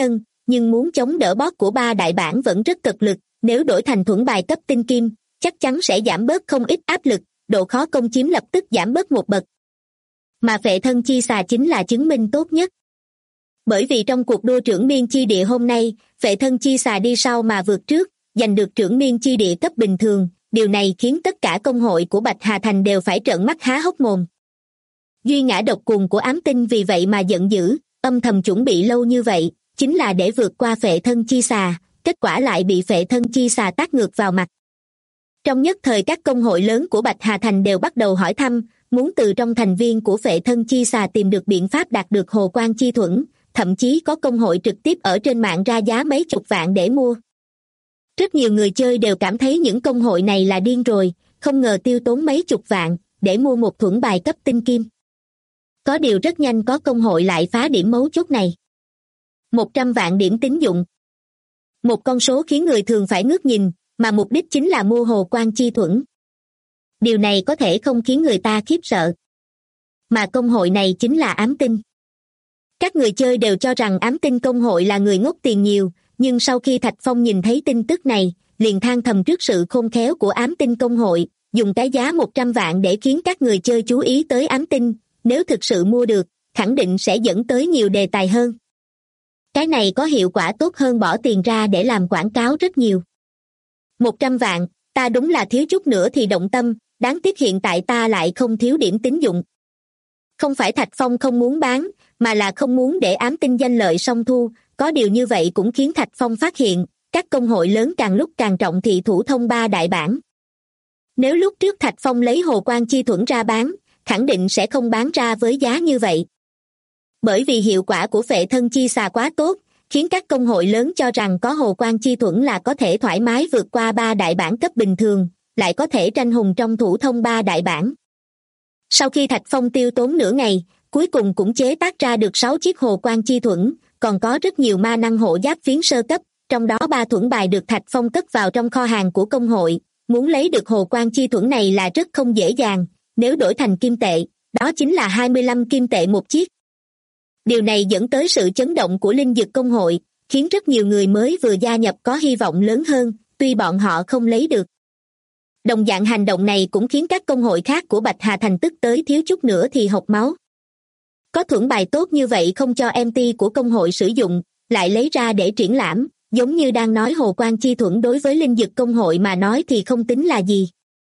nhưng muốn chống đỡ boss của ba đại bản vẫn rất cực lực, nếu đổi thành thuẫn bài cấp tinh kim, chắc chắn sẽ giảm bớt không ít áp lực, độ khó công chiếm lập tức giảm bớt một bậc. Mà Phệ Thân Chi Xà chính là chứng minh tốt nhất. Bởi vì trong cuộc đua trưởng miên chi địa hôm nay, Phệ Thân Chi Xà đi sau mà vượt trước, giành được trưởng miên chi địa cấp bình thường, điều này khiến tất cả công hội của Bạch Hà Thành đều phải trợn mắt há hốc mồm. Duy ngã độc cuồng của ám tinh vì vậy mà giận dữ, âm thầm chuẩn bị lâu như vậy, chính là để vượt qua Phệ Thân Chi Xà, kết quả lại bị Phệ Thân Chi Xà tát ngược vào mặt. Trong nhất thời các công hội lớn của Bạch Hà Thành đều bắt đầu hỏi thăm, muốn từ trong thành viên của Phệ Thân Chi Xà tìm được biện pháp đạt được Hồ Quan Chi Thuẫn, thậm chí có công hội trực tiếp ở trên mạng ra giá mấy chục vạn để mua. Rất nhiều người chơi đều cảm thấy những công hội này là điên rồi, không ngờ tiêu tốn mấy chục vạn để mua một thuẫn bài cấp tinh kim. Có điều rất nhanh có công hội lại phá điểm mấu chốt này. 100 vạn điểm tín dụng. Một con số khiến người thường phải ngước nhìn, mà mục đích chính là mua Hồ Quan Chi Thuẫn. Điều này có thể không khiến người ta khiếp sợ. Mà công hội này chính là ám tinh. Các người chơi đều cho rằng ám tinh công hội là người ngốc tiền nhiều, nhưng sau khi Thạch Phong nhìn thấy tin tức này, liền than thầm trước sự khôn khéo của ám tinh công hội, dùng cái giá 100 vạn để khiến các người chơi chú ý tới ám tinh, nếu thực sự mua được, khẳng định sẽ dẫn tới nhiều đề tài hơn. Cái này có hiệu quả tốt hơn bỏ tiền ra để làm quảng cáo rất nhiều. 100 vạn, ta đúng là thiếu chút nữa thì động tâm, đáng tiếc hiện tại ta lại không thiếu điểm tín dụng. Không phải Thạch Phong không muốn bán, mà là không muốn để ám tinh danh lợi song thu, có điều như vậy cũng khiến Thạch Phong phát hiện, các công hội lớn càng lúc càng trọng thị thủ thông ba đại bản. Nếu lúc trước Thạch Phong lấy Hồ Quan Chi Thuẫn ra bán, khẳng định sẽ không bán ra với giá như vậy. Bởi vì hiệu quả của Phệ Thân Chi Xà quá tốt, khiến các công hội lớn cho rằng có Hồ Quan Chi Thuẫn là có thể thoải mái vượt qua ba đại bản cấp bình thường, lại có thể tranh hùng trong thủ thông ba đại bản. Sau khi Thạch Phong tiêu tốn nửa ngày, cuối cùng cũng chế tác ra được 6 chiếc Hồ Quan Chi Thuẫn, còn có rất nhiều ma năng hộ giáp phiến sơ cấp, trong đó 3 thuẫn bài được Thạch Phong cất vào trong kho hàng của công hội. Muốn lấy được Hồ Quan Chi Thuẫn này là rất không dễ dàng, nếu đổi thành kim tệ, đó chính là 25 kim tệ một chiếc. Điều này dẫn tới sự chấn động của linh dực công hội, khiến rất nhiều người mới vừa gia nhập có hy vọng lớn hơn, tuy bọn họ không lấy được. Đồng dạng hành động này cũng khiến các công hội khác của Bạch Hà Thành tức tới thiếu chút nữa thì hộc máu. Có thuẫn bài tốt như vậy không cho MT của công hội sử dụng, lại lấy ra để triển lãm, giống như đang nói Hồ Quan Chi Thuẫn đối với linh dực công hội mà nói thì không tính là gì.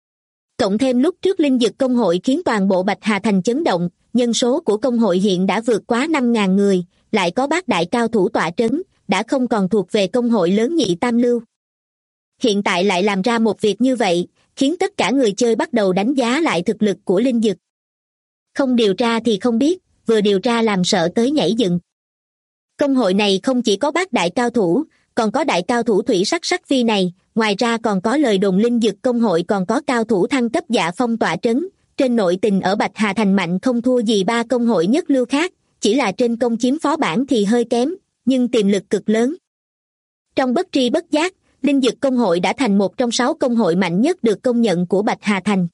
Cộng thêm lúc trước linh dực công hội khiến toàn bộ Bạch Hà Thành chấn động, nhân số của công hội hiện đã vượt quá 5.000 người, lại có bát đại cao thủ tọa trấn, đã không còn thuộc về công hội lớn nhị tam lưu. Hiện tại lại làm ra một việc như vậy, khiến tất cả người chơi bắt đầu đánh giá lại thực lực của linh dực. Không điều tra thì không biết, vừa điều tra làm sợ tới nhảy dựng. Công hội này không chỉ có bát đại cao thủ, còn có đại cao thủ thủy sắc sắc phi này, ngoài ra còn có lời đồn linh dực công hội còn có cao thủ thăng cấp Dạ Phong tọa trấn, trên nội tình ở Bạch Hà Thành mạnh không thua gì 3 công hội nhất lưu khác, chỉ là trên công chiếm phó bản thì hơi kém, nhưng tiềm lực cực lớn. Trong bất tri bất giác, linh dực công hội đã thành một trong 6 công hội mạnh nhất được công nhận của Bạch Hà Thành.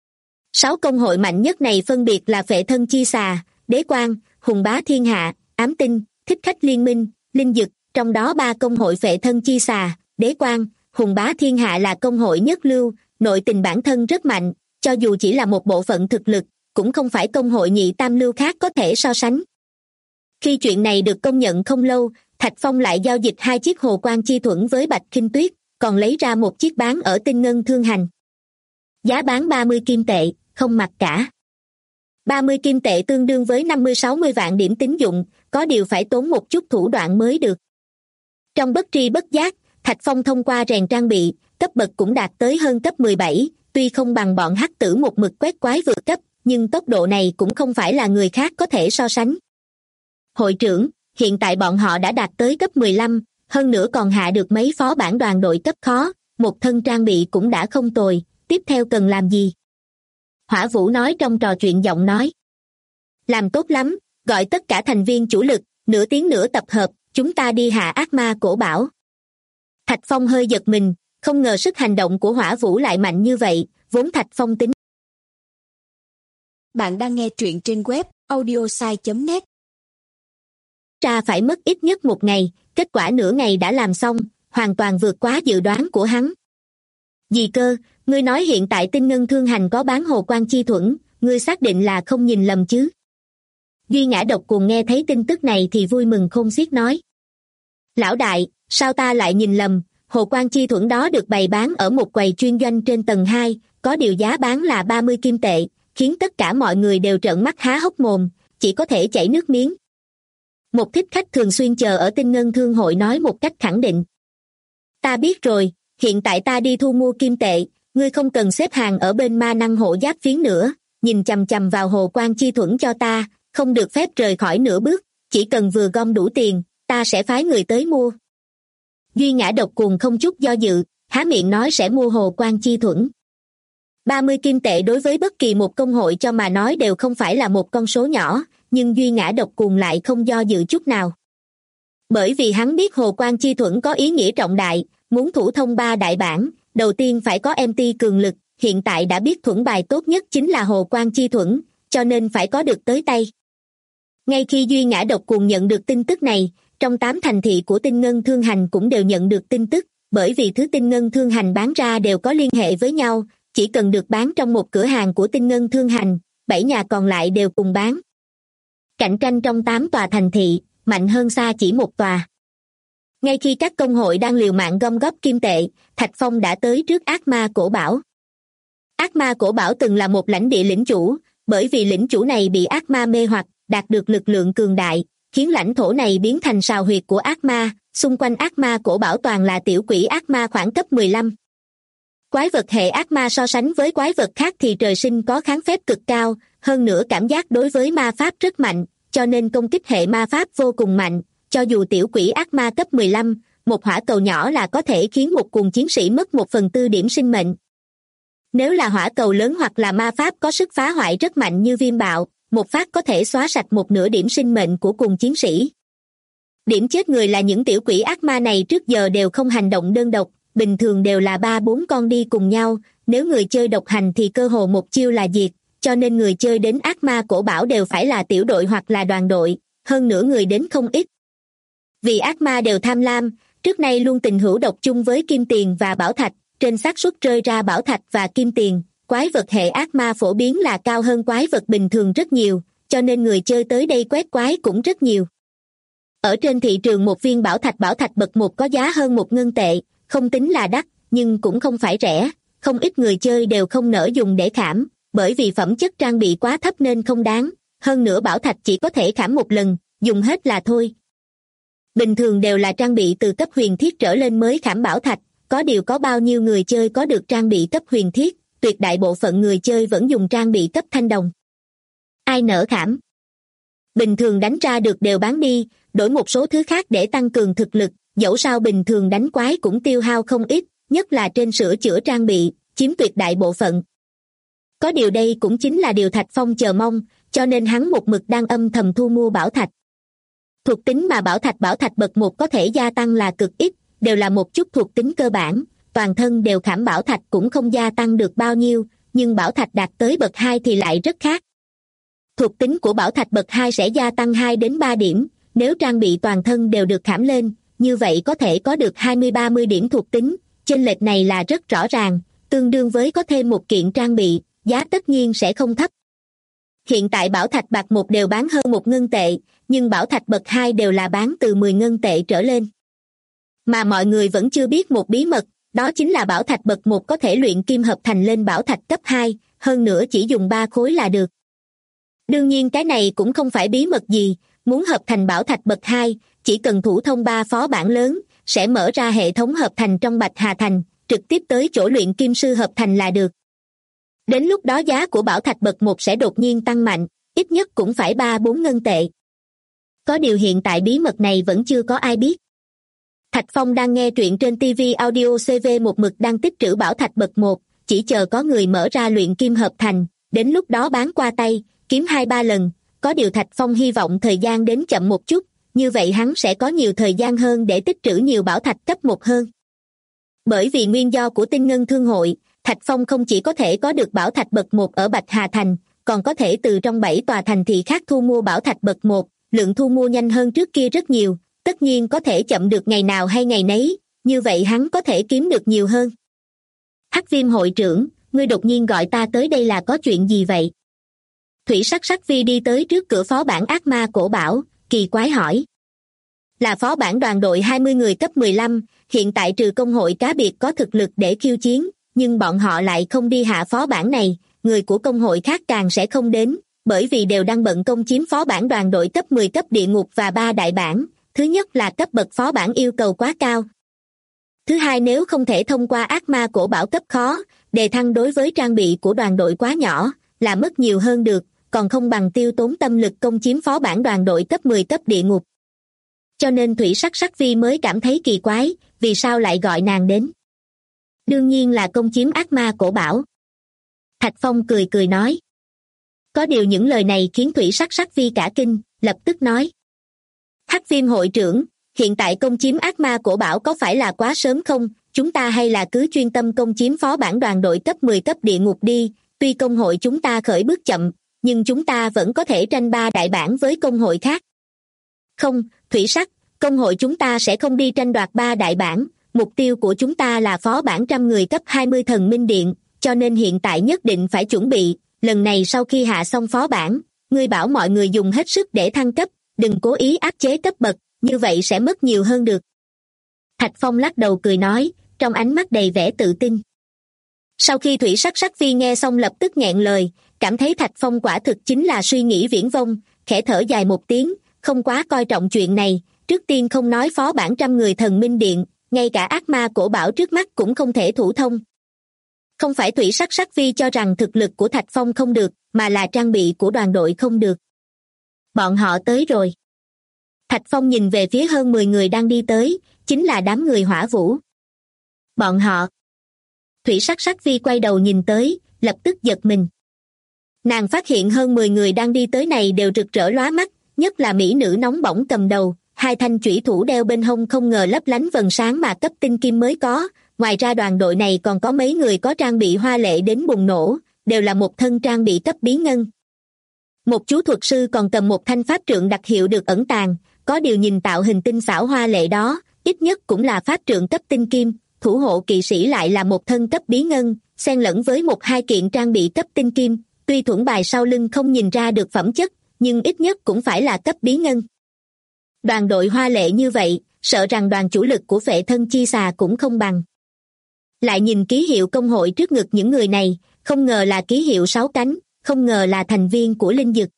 6 công hội mạnh nhất này phân biệt là Phệ Thân Chi Xà, Đế Quan, Hùng Bá Thiên Hạ, Ám Tinh, Thích Khách Liên Minh, Linh Dực, trong đó 3 công hội Phệ Thân Chi Xà, Đế Quan, Hùng Bá Thiên Hạ là công hội nhất lưu, nội tình bản thân rất mạnh, cho dù chỉ là một bộ phận thực lực, cũng không phải công hội nhị tam lưu khác có thể so sánh. Khi chuyện này được công nhận không lâu, Thạch Phong lại giao dịch 2 chiếc Hồ Quan Chi Thuẫn với Bạch Khinh Tuyết, còn lấy ra một chiếc bán ở Tinh Ngân Thương Hành. Giá bán 30 kim tệ, không mặc cả. 30 kim tệ tương đương với 50-60 vạn điểm tín dụng, có điều phải tốn một chút thủ đoạn mới được. Trong bất tri bất giác, Thạch Phong thông qua rèn trang bị, cấp bậc cũng đạt tới hơn cấp 17, tuy không bằng bọn hắc tử một mực quét quái vượt cấp, nhưng tốc độ này cũng không phải là người khác có thể so sánh. Hội trưởng, hiện tại bọn họ đã đạt tới cấp 15, hơn nữa còn hạ được mấy phó bản đoàn đội cấp khó, một thân trang bị cũng đã không tồi, tiếp theo cần làm gì? Hỏa Vũ nói trong trò chuyện giọng nói. Làm tốt lắm, gọi tất cả thành viên chủ lực, nửa tiếng nữa tập hợp, chúng ta đi hạ ác ma cổ bảo. Thạch Phong hơi giật mình, không ngờ sức hành động của Hỏa Vũ lại mạnh như vậy, vốn Thạch Phong tính. Bạn đang nghe truyện trên web audiosai.net. ra phải mất ít nhất 1 ngày, kết quả nửa ngày đã làm xong, hoàn toàn vượt quá dự đoán của hắn. Gì cơ, ngươi nói hiện tại Tinh Ngân Thương Hành có bán hồ quan chi thuẫn, ngươi xác định là không nhìn lầm chứ? Duy Ngã Độc Cuồng nghe thấy tin tức này thì vui mừng khôn xiết nói. Lão đại, sao ta lại nhìn lầm, hồ quan chi thuẫn đó được bày bán ở một quầy chuyên doanh trên tầng 2, có điều giá bán là 30 kim tệ, khiến tất cả mọi người đều trợn mắt há hốc mồm, chỉ có thể chảy nước miếng. Một thích khách thường xuyên chờ ở Tinh Ngân Thương hội nói một cách khẳng định. Ta biết rồi, hiện tại ta đi thu mua kim tệ, ngươi không cần xếp hàng ở bên ma năng hộ giáp phiến nữa, nhìn chằm chằm vào hồ quan chi thuẫn cho ta, không được phép rời khỏi nửa bước, chỉ cần vừa gom đủ tiền, ta sẽ phái người tới mua. Duy Ngã Độc Cuồng không chút do dự, há miệng nói sẽ mua hồ quan chi thuẫn. 30 kim tệ đối với bất kỳ một công hội cho mà nói đều không phải là một con số nhỏ, nhưng Duy Ngã Độc Cuồng lại không do dự chút nào. Bởi vì hắn biết hồ quan chi thuẫn có ý nghĩa trọng đại, muốn thủ thông 3 đại bản, đầu tiên phải có MT cường lực, hiện tại đã biết thuẫn bài tốt nhất chính là hồ quan chi thuẫn, cho nên phải có được tới tay. Ngay khi Duy Ngã Độc Cuồng nhận được tin tức này, trong 8 thành thị của Tinh Ngân Thương Hành cũng đều nhận được tin tức, bởi vì thứ Tinh Ngân Thương Hành bán ra đều có liên hệ với nhau, chỉ cần được bán trong một cửa hàng của Tinh Ngân Thương Hành, 7 nhà còn lại đều cùng bán. Cạnh tranh trong 8 tòa thành thị, mạnh hơn xa chỉ một tòa. Ngay khi các công hội đang liều mạng gom góp kim tệ, Thạch Phong đã tới trước Ác Ma Cổ Bảo. Ác Ma Cổ Bảo từng là một lãnh địa lĩnh chủ, bởi vì lĩnh chủ này bị ác ma mê hoặc, đạt được lực lượng cường đại, khiến lãnh thổ này biến thành sào huyệt của ác ma, xung quanh Ác Ma Cổ Bảo toàn là tiểu quỷ ác ma khoảng cấp 15. Quái vật hệ ác ma so sánh với quái vật khác thì trời sinh có kháng phép cực cao, hơn nữa cảm giác đối với ma pháp rất mạnh, cho nên công kích hệ ma pháp vô cùng mạnh, cho dù tiểu quỷ ác ma cấp 15, một hỏa cầu nhỏ là có thể khiến một cuồng chiến sĩ mất 1/4 điểm sinh mệnh. Nếu là hỏa cầu lớn hoặc là ma pháp có sức phá hoại rất mạnh như viêm bạo, một phát có thể xóa sạch 1/2 điểm sinh mệnh của cuồng chiến sĩ. Điểm chết người là những tiểu quỷ ác ma này trước giờ đều không hành động đơn độc, bình thường đều là 3-4 con đi cùng nhau, nếu người chơi độc hành thì cơ hồ một chiêu là diệt, cho nên người chơi đến Ác Ma Cổ Bảo đều phải là tiểu đội hoặc là đoàn đội, hơn nữa người đến không ít. Vì ác ma đều tham lam, trước nay luôn tình hữu độc chung với kim tiền và bảo thạch, trên xác suất rơi ra bảo thạch và kim tiền, quái vật hệ ác ma phổ biến là cao hơn quái vật bình thường rất nhiều, cho nên người chơi tới đây quét quái cũng rất nhiều. Ở trên thị trường một viên bảo thạch bậc 1 có giá hơn 1 ngân tệ, không tính là đắt, nhưng cũng không phải rẻ, không ít người chơi đều không nỡ dùng để khảm, bởi vì phẩm chất trang bị quá thấp nên không đáng, hơn nữa bảo thạch chỉ có thể khảm một lần, dùng hết là thôi. Bình thường đều là trang bị từ cấp huyền thiết trở lên mới khảm bảo thạch, có điều có bao nhiêu người chơi có được trang bị cấp huyền thiết, tuyệt đại bộ phận người chơi vẫn dùng trang bị cấp thanh đồng. Ai nỡ khảm? Bình thường đánh ra được đều bán đi, đổi một số thứ khác để tăng cường thực lực, dẫu sao bình thường đánh quái cũng tiêu hao không ít, nhất là trên sửa chữa trang bị, chiếm tuyệt đại bộ phận. Có điều đây cũng chính là điều Thạch Phong chờ mong, cho nên hắn một mực đang âm thầm thu mua bảo thạch. Thuộc tính mà bảo thạch bậc 1 có thể gia tăng là cực ít, đều là một chút thuộc tính cơ bản, toàn thân đều khảm bảo thạch cũng không gia tăng được bao nhiêu, nhưng bảo thạch đạt tới bậc 2 thì lại rất khác. Thuộc tính của bảo thạch bậc 2 sẽ gia tăng 2 đến 3 điểm, nếu trang bị toàn thân đều được khảm lên, như vậy có thể có được 20-30 điểm thuộc tính, chênh lệch này là rất rõ ràng, tương đương với có thêm một kiện trang bị, giá tất nhiên sẽ không thấp. Hiện tại bảo thạch bậc 1 đều bán hơn 1 ngân tệ, nhưng bảo thạch bậc 2 đều là bán từ 10 ngân tệ trở lên. Mà mọi người vẫn chưa biết một bí mật, đó chính là bảo thạch bậc 1 có thể luyện kim hợp thành lên bảo thạch cấp 2, hơn nữa chỉ dùng 3 khối là được. Đương nhiên cái này cũng không phải bí mật gì, muốn hợp thành bảo thạch bậc 2, chỉ cần thủ thông 3 phó bản lớn, sẽ mở ra hệ thống hợp thành trong Bạch Hà Thành, trực tiếp tới chỗ luyện kim sư hợp thành là được. Đến lúc đó giá của bảo thạch bậc 1 sẽ đột nhiên tăng mạnh, ít nhất cũng phải 3-4 ngân tệ. Có điều hiện tại bí mật này vẫn chưa có ai biết. Thạch Phong đang nghe truyện trên TV Audio CV một mực đang tích trữ bảo thạch bậc 1, chỉ chờ có người mở ra luyện kim hợp thành, đến lúc đó bán qua tay, kiếm 2-3 lần. Có điều Thạch Phong hy vọng thời gian đến chậm một chút, như vậy hắn sẽ có nhiều thời gian hơn để tích trữ nhiều bảo thạch cấp 1 hơn. Bởi vì nguyên do của Tinh Ngân Thương hội, Thạch Phong không chỉ có thể có được bảo thạch bậc 1 ở Bạch Hà Thành, còn có thể từ trong 7 tòa thành thị khác thu mua bảo thạch bậc 1, lượng thu mua nhanh hơn trước kia rất nhiều, tất nhiên có thể chậm được ngày nào hay ngày nấy, như vậy hắn có thể kiếm được nhiều hơn. Hắc Viêm hội trưởng, ngươi đột nhiên gọi ta tới đây là có chuyện gì vậy? Thủy Sắc Sắc Vi đi tới trước cửa phó bản ác ma cổ bảo, kỳ quái hỏi. Là phó bản đoàn đội 20 người cấp 15, hiện tại trừ công hội cá biệt có thực lực để khiêu chiến, nhưng bọn họ lại không đi hạ phó bản này, người của công hội khác càng sẽ không đến, bởi vì đều đang bận công chiếm phó bản đoàn đội cấp 10 cấp địa ngục và 3 đại bản. Thứ nhất là cấp bậc phó bản yêu cầu quá cao. Thứ hai, nếu không thể thông qua ác ma cổ bảo cấp khó, đề thăng đối với trang bị của đoàn đội quá nhỏ, là mất nhiều hơn được, còn không bằng tiêu tốn tâm lực công chiếm phó bản đoàn đội cấp 10 cấp địa ngục. Cho nên Thủy Sắc Sắc Vi mới cảm thấy kỳ quái, vì sao lại gọi nàng đến. Đương nhiên là công chiếm ác ma cổ bảo. Thạch Phong cười cười nói. Có điều những lời này khiến Thủy Sắc Sắc Vi cả kinh, lập tức nói. Hắc Viêm hội trưởng, hiện tại công chiếm ác ma cổ bảo có phải là quá sớm không? Chúng ta hay là cứ chuyên tâm công chiếm phó bản đoàn đội cấp 10 cấp địa ngục đi, tuy công hội chúng ta khởi bước chậm, nhưng chúng ta vẫn có thể tranh 3 đại bản với công hội khác. Không, Thủy Sắc, công hội chúng ta sẽ không đi tranh đoạt 3 đại bản, mục tiêu của chúng ta là phó bản 100 người cấp 20 thần minh điện, cho nên hiện tại nhất định phải chuẩn bị, lần này sau khi hạ xong phó bản, ngươi bảo mọi người dùng hết sức để thăng cấp, đừng cố ý áp chế cấp bậc, như vậy sẽ mất nhiều hơn được. Thạch Phong lắc đầu cười nói, trong ánh mắt đầy vẻ tự tin. Sau khi Thủy Sắc Sắc Vi nghe xong lập tức nghẹn lời, cảm thấy Thạch Phong quả thực chính là suy nghĩ viển vông, khẽ thở dài một tiếng, không quá coi trọng chuyện này, trước tiên không nói phó bản 100 người thần minh điện, ngay cả ác ma cổ bảo trước mắt cũng không thể thủ thông. Không phải Thủy Sắc Sắc Vi cho rằng thực lực của Thạch Phong không được, mà là trang bị của đoàn đội không được. Bọn họ tới rồi. Thạch Phong nhìn về phía hơn 10 người đang đi tới, chính là đám người Hỏa Vũ. Bọn họ. Thủy Sắc Sắc Vi quay đầu nhìn tới, lập tức giật mình. Nàng phát hiện hơn 10 người đang đi tới này đều rực rỡ lóa mắt, nhất là mỹ nữ nóng bỏng cầm đầu, 2 thanh chủy thủ đeo bên hông không ngờ lấp lánh vầng sáng mà cấp tinh kim mới có, ngoài ra đoàn đội này còn có mấy người có trang bị hoa lệ đến bùng nổ, đều là một thân trang bị cấp bí ngân. Một chú thuật sư còn cầm một thanh pháp trượng đặc hiệu được ẩn tàng, có điều nhìn tạo hình tinh xảo hoa lệ đó, ít nhất cũng là pháp trượng cấp tinh kim, thủ hộ kỵ sĩ lại là một thân cấp bí ngân, xen lẫn với 1-2 kiện trang bị cấp tinh kim, tuy thuẫn bài sau lưng không nhìn ra được phẩm chất, nhưng ít nhất cũng phải là cấp bí ngân. Đoàn đội hoa lệ như vậy, sợ rằng đoàn chủ lực của Phệ Thân Chi Xà cũng không bằng. Lại nhìn ký hiệu công hội trước ngực những người này, không ngờ là ký hiệu 6 cánh, không ngờ là thành viên của Linh Dực.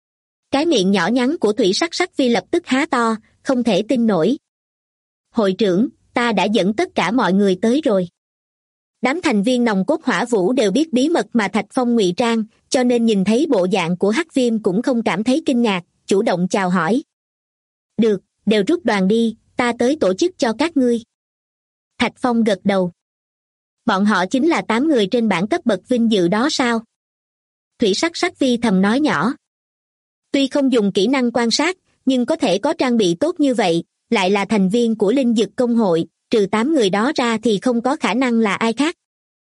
Cái miệng nhỏ nhắn của Thủy Sắc Sắc Vi lập tức há to, không thể tin nổi. Hội trưởng, ta đã dẫn tất cả mọi người tới rồi. Đám thành viên nòng cốt Hỏa Vũ đều biết bí mật mà Thạch Phong ngụy trang, cho nên nhìn thấy bộ dạng của Hắc Viêm cũng không cảm thấy kinh ngạc, chủ động chào hỏi. Được, đều rút đoàn đi, ta tới tổ chức cho các ngươi. Thạch Phong gật đầu. Bọn họ chính là 8 người trên bảng cấp bậc vinh dự đó sao? Thủy Sắc Sắc Vi thầm nói nhỏ. Tuy không dùng kỹ năng quan sát, nhưng có thể có trang bị tốt như vậy, lại là thành viên của Linh Dực công hội, trừ 8 người đó ra thì không có khả năng là ai khác.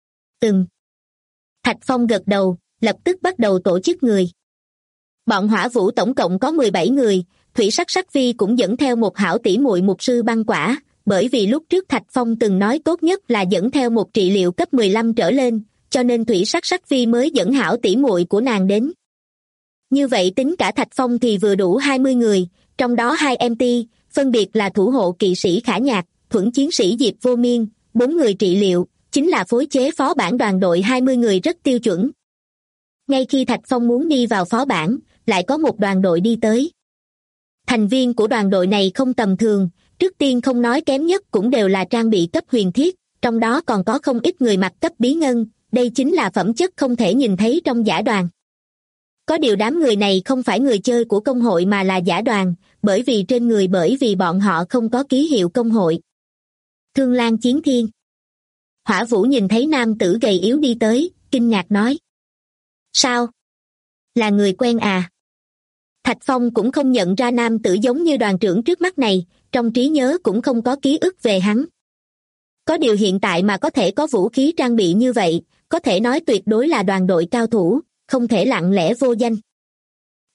Thạch Phong gật đầu, lập tức bắt đầu tổ chức người. Bọn Hỏa Vũ tổng cộng có 17 người, Thủy Sắc Sắc Vi cũng dẫn theo một hảo tỷ muội mục sư băng quả, bởi vì lúc trước Thạch Phong từng nói tốt nhất là dẫn theo một trị liệu cấp 15 trở lên, cho nên Thủy Sắc Sắc Vi mới dẫn hảo tỷ muội của nàng đến. Như vậy tính cả Thạch Phong thì vừa đủ 20 người, trong đó 2 MT, phân biệt là thủ hộ kỵ sĩ Khả Nhạc, thuẫn chiến sĩ Diệp Vô Miên, 4 người trị liệu, chính là phối chế phó bản đoàn đội 20 người rất tiêu chuẩn. Ngay khi Thạch Phong muốn đi vào phó bản, lại có một đoàn đội đi tới. Thành viên của đoàn đội này không tầm thường, trước tiên không nói kém nhất cũng đều là trang bị cấp huyền thiết, trong đó còn có không ít người mặc cấp bí ngân, đây chính là phẩm chất không thể nhìn thấy trong giả đoàn. Có điều đám người này không phải người chơi của công hội mà là giả đoàn, bởi vì bọn họ không có ký hiệu công hội. Thương Lan Chiến Thiên. Hỏa Vũ nhìn thấy nam tử gầy yếu đi tới, kinh ngạc nói. Sao? Là người quen à? Thạch Phong cũng không nhận ra nam tử giống như đoàn trưởng trước mắt này, trong trí nhớ cũng không có ký ức về hắn. Có điều hiện tại mà có thể có vũ khí trang bị như vậy, có thể nói tuyệt đối là đoàn đội cao thủ, không thể lặng lẽ vô danh.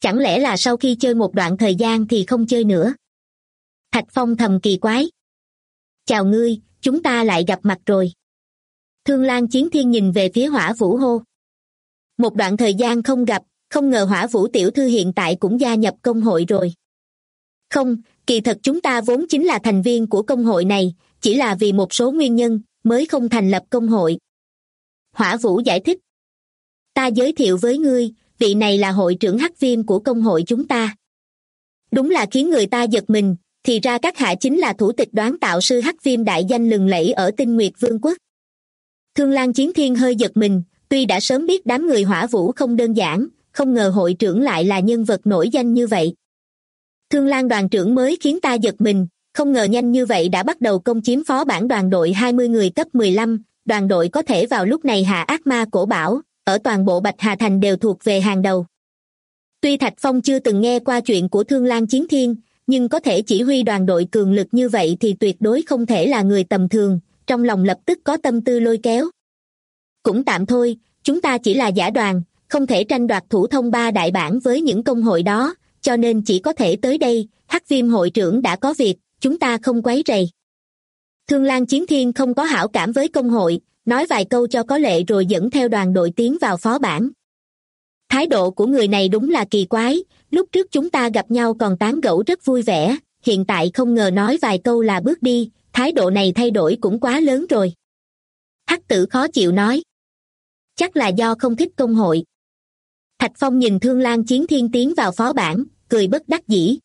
Chẳng lẽ là sau khi chơi một đoạn thời gian thì không chơi nữa? Thạch Phong thầm kỳ quái. Chào ngươi, chúng ta lại gặp mặt rồi. Thương Lan Chiến Thiên nhìn về phía Hỏa Vũ hô. Một đoạn thời gian không gặp, không ngờ Hỏa Vũ tiểu thư hiện tại cũng gia nhập công hội rồi. Không, kỳ thật chúng ta vốn chính là thành viên của công hội này, chỉ là vì một số nguyên nhân mới không thành lập công hội. Hỏa Vũ giải thích. Ta giới thiệu với ngươi, vị này là hội trưởng Hắc Viêm của công hội chúng ta. Đúng là khiến người ta giật mình, thì ra các hạ chính là thủ tịch đoán tạo sư Hắc Viêm đại danh lừng lẫy ở Tinh Nguyệt Vương quốc. Thương Lan Chiến Thiên hơi giật mình, tuy đã sớm biết đám người Hỏa Vũ không đơn giản, không ngờ hội trưởng lại là nhân vật nổi danh như vậy. Thương Lan đoàn trưởng mới khiến ta giật mình, không ngờ nhanh như vậy đã bắt đầu công chiếm phó bản đoàn đội 20 người cấp 15, đoàn đội có thể vào lúc này hạ ác ma cổ bảo, ở toàn bộ Bạch Hà Thành đều thuộc về hàng đầu. Tuy Thạch Phong chưa từng nghe qua chuyện của Thương Lan Chiến Thiên, nhưng có thể chỉ huy đoàn đội cường lực như vậy thì tuyệt đối không thể là người tầm thường, trong lòng lập tức có tâm tư lôi kéo. Cũng tạm thôi, chúng ta chỉ là giả đoàn, không thể tranh đoạt thủ thông 3 đại bản với những công hội đó, cho nên chỉ có thể tới đây. Hắc Viêm hội trưởng đã có việc, chúng ta không quấy rầy. Thương Lan Chiến Thiên không có hảo cảm với công hội, nói vài câu cho có lệ rồi dẫn theo đoàn đội tiến vào phó bản. Thái độ của người này đúng là kỳ quái, lúc trước chúng ta gặp nhau còn tán gẫu rất vui vẻ, hiện tại không ngờ nói vài câu là bước đi, thái độ này thay đổi cũng quá lớn rồi. Hắc Tử khó chịu nói. Chắc là do không thích công hội. Thạch Phong nhìn Thương Lan Chiến Thiên tiến vào phó bản, cười bất đắc dĩ.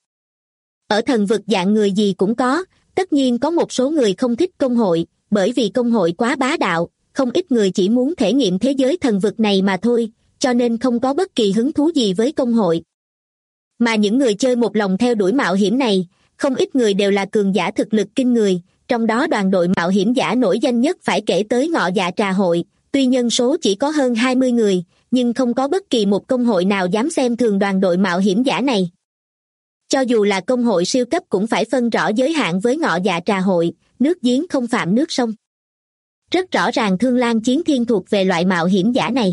Ở thần vực dạng người gì cũng có, tất nhiên có một số người không thích công hội, bởi vì công hội quá bá đạo, không ít người chỉ muốn thể nghiệm thế giới thần vực này mà thôi, cho nên không có bất kỳ hứng thú gì với công hội. Mà những người chơi một lòng theo đuổi mạo hiểm này, không ít người đều là cường giả thực lực kinh người, trong đó đoàn đội mạo hiểm giả nổi danh nhất phải kể tới Ngọ Dạ Trà Hội, tuy nhân số chỉ có hơn 20 người, nhưng không có bất kỳ một công hội nào dám xem thường đoàn đội mạo hiểm giả này. Cho dù là công hội siêu cấp cũng phải phân rõ giới hạn với Ngọ Dạ Trà Hội, nước giếng không phạm nước sông. Rất rõ ràng Thương Lan Chiến Thiên thuộc về loại mạo hiểm giả này.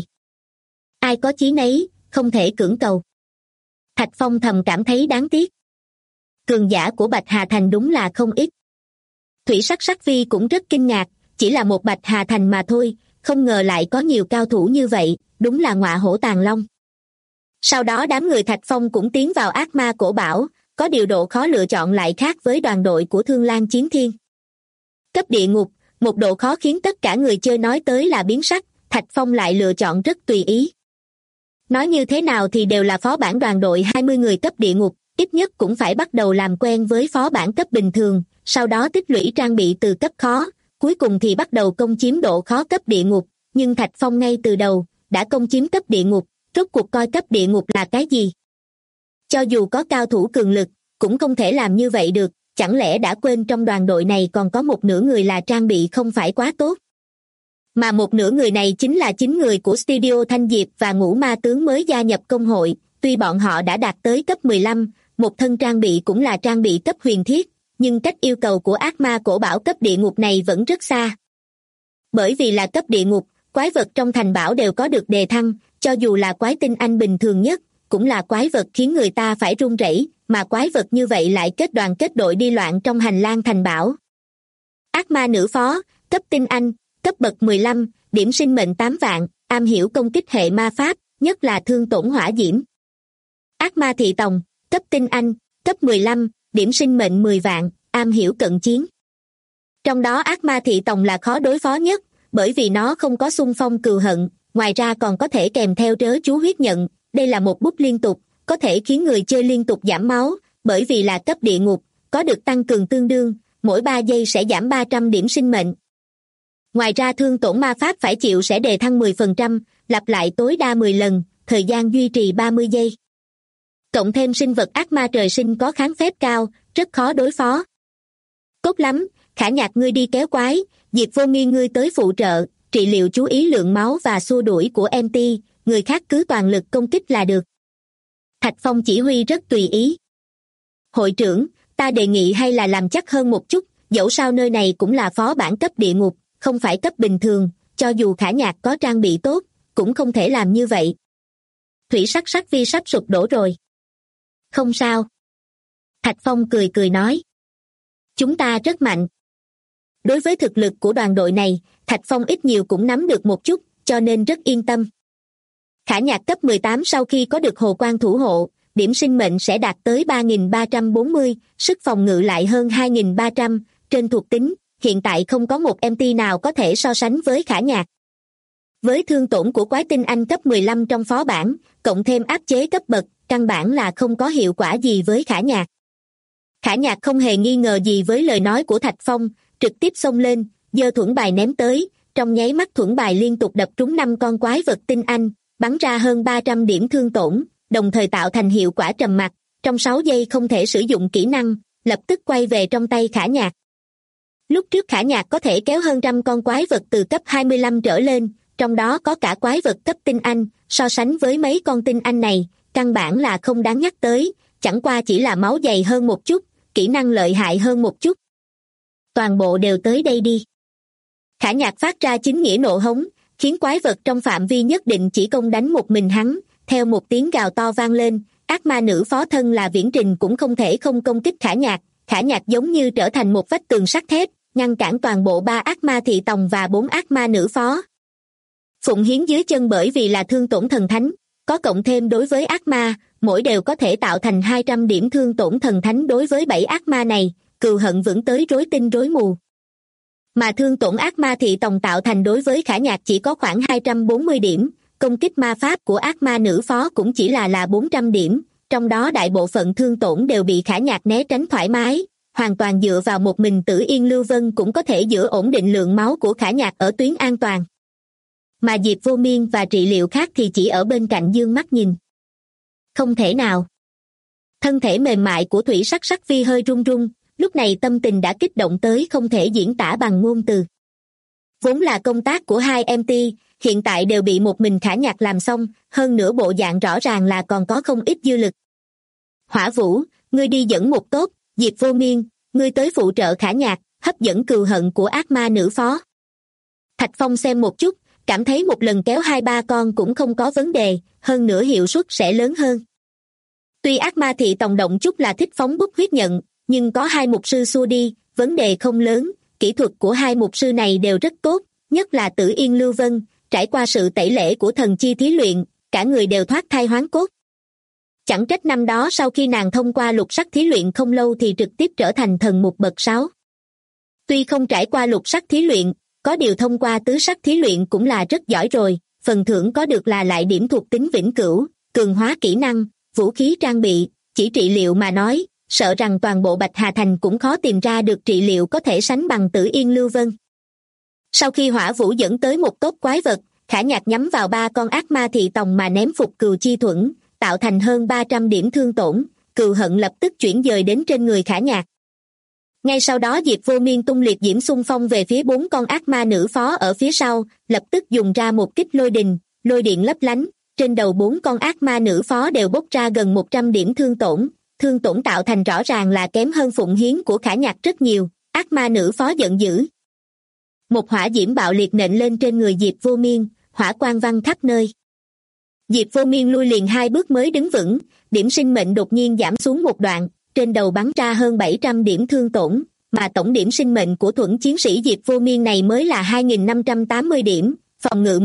Ai có chí nấy, không thể cưỡng cầu. Thạch Phong thầm cảm thấy đáng tiếc. Cường giả của Bạch Hà Thành đúng là không ít. Thủy Sắc Sắc Vi cũng rất kinh ngạc, chỉ là một Bạch Hà Thành mà thôi, không ngờ lại có nhiều cao thủ như vậy, đúng là ngọa hổ tàng long. Sau đó đám người Thạch Phong cũng tiến vào ác ma cổ bảo, có điều độ khó lựa chọn lại khác với đoàn đội của Thương Lan Chiến Thiên. Cấp địa ngục, một độ khó khiến tất cả người chơi nói tới là biến sắc, Thạch Phong lại lựa chọn rất tùy ý. Nói như thế nào thì đều là phó bản đoàn đội 20 người cấp địa ngục, ít nhất cũng phải bắt đầu làm quen với phó bản cấp bình thường, sau đó tích lũy trang bị từ cấp khó, cuối cùng thì bắt đầu công chiếm độ khó cấp địa ngục, nhưng Thạch Phong ngay từ đầu đã công chiếm cấp địa ngục, rốt cuộc coi cấp địa ngục là cái gì? Cho dù có cao thủ cường lực, cũng không thể làm như vậy được, chẳng lẽ đã quên trong đoàn đội này còn có một nửa người là trang bị không phải quá tốt? Mà một nửa người này chính là 9 người của Studio Thanh Diệp và Ngũ Ma Tướng mới gia nhập công hội, tuy bọn họ đã đạt tới cấp 15, một thân trang bị cũng là trang bị cấp huyền thiết, nhưng cách yêu cầu của ác ma cổ bảo cấp địa ngục này vẫn rất xa. Bởi vì là cấp địa ngục, quái vật trong thành bảo đều có được đề thăng, cho dù là quái tinh anh bình thường nhất, cũng là quái vật khiến người ta phải run rẩy, mà quái vật như vậy lại kết đoàn kết đội đi loạn trong hành lang thành bảo. Ác ma nữ phó, cấp tinh anh, cấp bậc 15, điểm sinh mệnh 8 vạn, am hiểu công kích hệ ma pháp, nhất là thương tổn hỏa diễm. Ác ma thị tòng, cấp tinh anh, cấp 15, điểm sinh mệnh 10 vạn, am hiểu cận chiến. Trong đó ác ma thị tòng là khó đối phó nhất, bởi vì nó không có xung phong cừu hận, ngoài ra còn có thể kèm theo trớ chú huyết nhận, đây là một bút liên tục, có thể khiến người chơi liên tục giảm máu, bởi vì là cấp địa ngục, có được tăng cường tương đương, mỗi 3 giây sẽ giảm 300 điểm sinh mệnh. Ngoài ra thương tổn ma pháp phải chịu sẽ đề thăng 10%, lặp lại tối đa 10 lần, thời gian duy trì 30 giây. Cộng thêm sinh vật ác ma trời sinh có kháng phép cao, rất khó đối phó. Tốt lắm, Khả Nhạc ngươi đi kéo quái, Diệp Vô Nghi ngươi tới phụ trợ, trị liệu chú ý lượng máu và xua đuổi của MT, người khác cứ toàn lực công kích là được. Thạch Phong chỉ huy rất tùy ý. Hội trưởng, ta đề nghị hay là làm chắc hơn một chút, dẫu sao nơi này cũng là phó bản cấp địa ngục, không phải cấp bình thường, cho dù Khả Nhạc có trang bị tốt, cũng không thể làm như vậy. Thủy Sắc Sắc Vi sắp sụp đổ rồi. Không sao. Thạch Phong cười cười nói. Chúng ta rất mạnh. Đối với thực lực của đoàn đội này, Thạch Phong ít nhiều cũng nắm được một chút, cho nên rất yên tâm. Khả nhạc cấp 18 sau khi có được hồ quan thủ hộ, điểm sinh mệnh sẽ đạt tới 3.340, sức phòng ngự lại hơn 2.300, trên thuộc tính, hiện tại không có một MT nào có thể so sánh với khả nhạc. Với thương tổn của quái tinh anh cấp 15 trong phó bản, cộng thêm áp chế cấp bậc, căn bản là không có hiệu quả gì với khả nhạc. Khả nhạc không hề nghi ngờ gì với lời nói của Thạch Phong, trực tiếp xông lên, giơ thuẫn bài ném tới, trong nháy mắt thuẫn bài liên tục đập trúng 5 con quái vật tinh anh, bắn ra hơn 300 điểm thương tổn, đồng thời tạo thành hiệu quả trầm mặc, trong 6 giây không thể sử dụng kỹ năng, lập tức quay về trong tay khả nhạc. Lúc trước khả nhạc có thể kéo hơn trăm con quái vật từ cấp 25 trở lên, trong đó có cả quái vật cấp tinh anh, so sánh với mấy con tinh anh này, căn bản là không đáng nhắc tới, chẳng qua chỉ là máu dày hơn một chút, kỹ năng lợi hại hơn một chút. Toàn bộ đều tới đây đi. Khả nhạc phát ra chính nghĩa nộ hống, khiến quái vật trong phạm vi nhất định chỉ công đánh một mình hắn, theo một tiếng gào to vang lên, ác ma nữ phó thân là Viễn Trình cũng không thể không công kích khả nhạc giống như trở thành một vách tường sắt thép, ngăn cản toàn bộ 3 ác ma thị tòng và 4 ác ma nữ phó. Phụng Hiến dưới chân bởi vì là thương tổn thần thánh, có cộng thêm đối với ác ma, mỗi đều có thể tạo thành 200 điểm thương tổn thần thánh đối với 7 ác ma này, cừu hận vững tới rối tinh rối mù. Mà thương tổn ác ma thị tòng tạo thành đối với khả nhạc chỉ có khoảng 240 điểm, công kích ma pháp của ác ma nữ phó cũng chỉ là 400 điểm, trong đó đại bộ phận thương tổn đều bị khả nhạc né tránh thoải mái, hoàn toàn dựa vào một mình Tử Yên Lưu Vân cũng có thể giữ ổn định lượng máu của khả nhạc ở tuyến an toàn. Mà Diệp Vô Miên và trị liệu khác thì chỉ ở bên cạnh dương mắt nhìn. Không thể nào. Thân thể mềm mại của Thủy Sắc Sắc Vi hơi run run, lúc này tâm tình đã kích động tới không thể diễn tả bằng ngôn từ. Vốn là công tác của 2 MT, hiện tại đều bị một mình khả nhạc làm xong, hơn nữa bộ dạng rõ ràng là còn có không ít dư lực. Hỏa Vũ, ngươi đi dẫn một tốt, Diệp Vô Miên, ngươi tới phụ trợ khả nhạc, hấp dẫn cừu hận của ác ma nữ phó. Thạch Phong xem một chút, cảm thấy một lần kéo 2-3 con cũng không có vấn đề, hơn nữa hiệu suất sẽ lớn hơn. Tuy ác ma thị tòng động chút là thích phóng bút huyết nhận, nhưng có 2 mục sư xua đi, vấn đề không lớn, kỹ thuật của 2 mục sư này đều rất tốt, nhất là Tử Yên Lưu Vân, trải qua sự tẩy lễ của thần chi thí luyện, cả người đều thoát thai hoán cốt. Chẳng trách năm đó sau khi nàng thông qua lục sắc thí luyện không lâu thì trực tiếp trở thành thần mục bậc 6. Tuy không trải qua lục sắc thí luyện, có điều thông qua tứ sắc thí luyện cũng là rất giỏi rồi, phần thưởng có được là lại điểm thuộc tính vĩnh cửu, cường hóa kỹ năng, vũ khí trang bị, chỉ trị liệu mà nói, sợ rằng toàn bộ Bạch Hà Thành cũng khó tìm ra được trị liệu có thể sánh bằng Tử Yên Lưu Vân. Sau khi Hỏa Vũ dẫn tới một tốp quái vật, khả nhạc nhắm vào 3 con ác ma thị tòng mà ném phục cừu chi thuẫn, tạo thành hơn 300 điểm thương tổn, cừu hận lập tức chuyển dời đến trên người khả nhạc. Ngay sau đó Diệp Vô Miên tung liệt diễm xung phong về phía 4 con ác ma nữ phó ở phía sau, lập tức dùng ra một kích lôi đình, lôi điện lấp lánh, trên đầu 4 con ác ma nữ phó đều bốc ra gần 100 điểm thương tổn tạo thành rõ ràng là kém hơn Phụng Hiến của khả nhạc rất nhiều, ác ma nữ phó giận dữ. Một hỏa diễm bạo liệt nện lên trên người Diệp Vô Miên, hỏa quang văng khắp nơi. Diệp Vô Miên lui liền 2 bước mới đứng vững, điểm sinh mệnh đột nhiên giảm xuống một đoạn, trên đầu bắn ra hơn 700 điểm thương tổn, mà tổng điểm sinh mệnh của thuẫn chiến sĩ Diệp Vô Miên này mới là 2.580 điểm, phòng ngự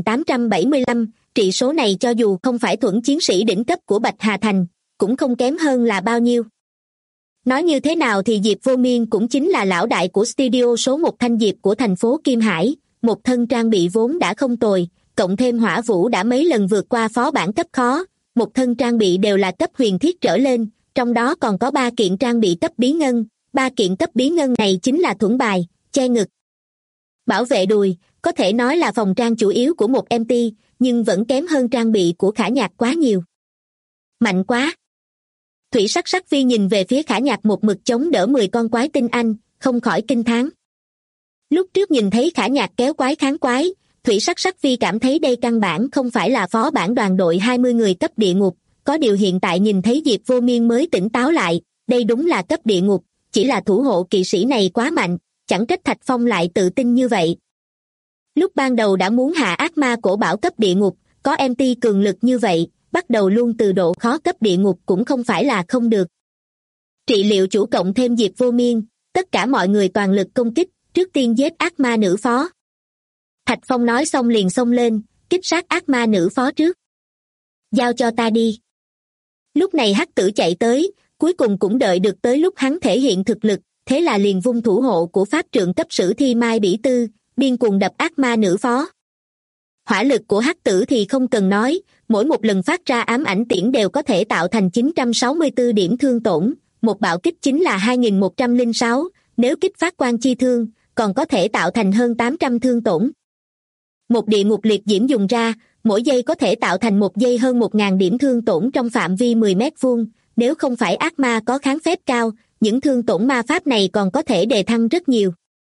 1.875, trị số này cho dù không phải thuẫn chiến sĩ đỉnh cấp của Bạch Hà Thành, cũng không kém hơn là bao nhiêu. Nói như thế nào thì Diệp Vô Miên cũng chính là lão đại của studio số 1 Thanh Diệp của thành phố Kim Hải, một thân trang bị vốn đã không tồi, cộng thêm Hỏa Vũ đã mấy lần vượt qua phó bản cấp khó, một thân trang bị đều là cấp huyền thiết trở lên, trong đó còn có 3 kiện trang bị cấp bí ngân, 3 kiện cấp bí ngân này chính là thuẫn bài, che ngực, bảo vệ đùi, có thể nói là phòng trang chủ yếu của một MT, nhưng vẫn kém hơn trang bị của khả nhạc quá nhiều. Mạnh quá! Thủy Sắc Sắc Vi nhìn về phía khả nhạc một mực chống đỡ 10 con quái tinh anh, không khỏi kinh thán. Lúc trước nhìn thấy khả nhạc kéo quái kháng quái, Thủy Sắc Sắc Vi cảm thấy đây căn bản không phải là phó bản đoàn đội 20 người cấp địa ngục, có điều hiện tại nhìn thấy Diệp Vô Miên mới tỉnh táo lại, đây đúng là cấp địa ngục, chỉ là thủ hộ kỵ sĩ này quá mạnh, chẳng trách Thạch Phong lại tự tin như vậy. Lúc ban đầu đã muốn hạ ác ma cổ bảo cấp địa ngục, có MT cường lực như vậy, bắt đầu luôn từ độ khó cấp địa ngục cũng không phải là không được. Trị liệu chủ cộng thêm Diệp Vô Miên, tất cả mọi người toàn lực công kích, trước tiên giết ác ma nữ phó. Thạch Phong nói xong liền xông lên, kích sát ác ma nữ phó trước. Giao cho ta đi. Lúc này hắc tử chạy tới, cuối cùng cũng đợi được tới lúc hắn thể hiện thực lực, thế là liền vung thủ hộ của pháp trượng cấp sử thi Mai Bỉ Tư, điên cuồng đập ác ma nữ phó. Hỏa lực của hắc tử thì không cần nói, mỗi một lần phát ra ám ảnh tiễn đều có thể tạo thành 964 điểm thương tổn, một bạo kích chính là 2106, nếu kích phát quan chi thương, còn có thể tạo thành hơn 800 thương tổn. Một địa ngục liệt diễm dùng ra, mỗi giây có thể tạo thành một giây hơn 1000 điểm thương tổn trong phạm vi 10 mét vuông, nếu không phải ác ma có kháng phép cao, những thương tổn ma pháp này còn có thể đề thăng rất nhiều.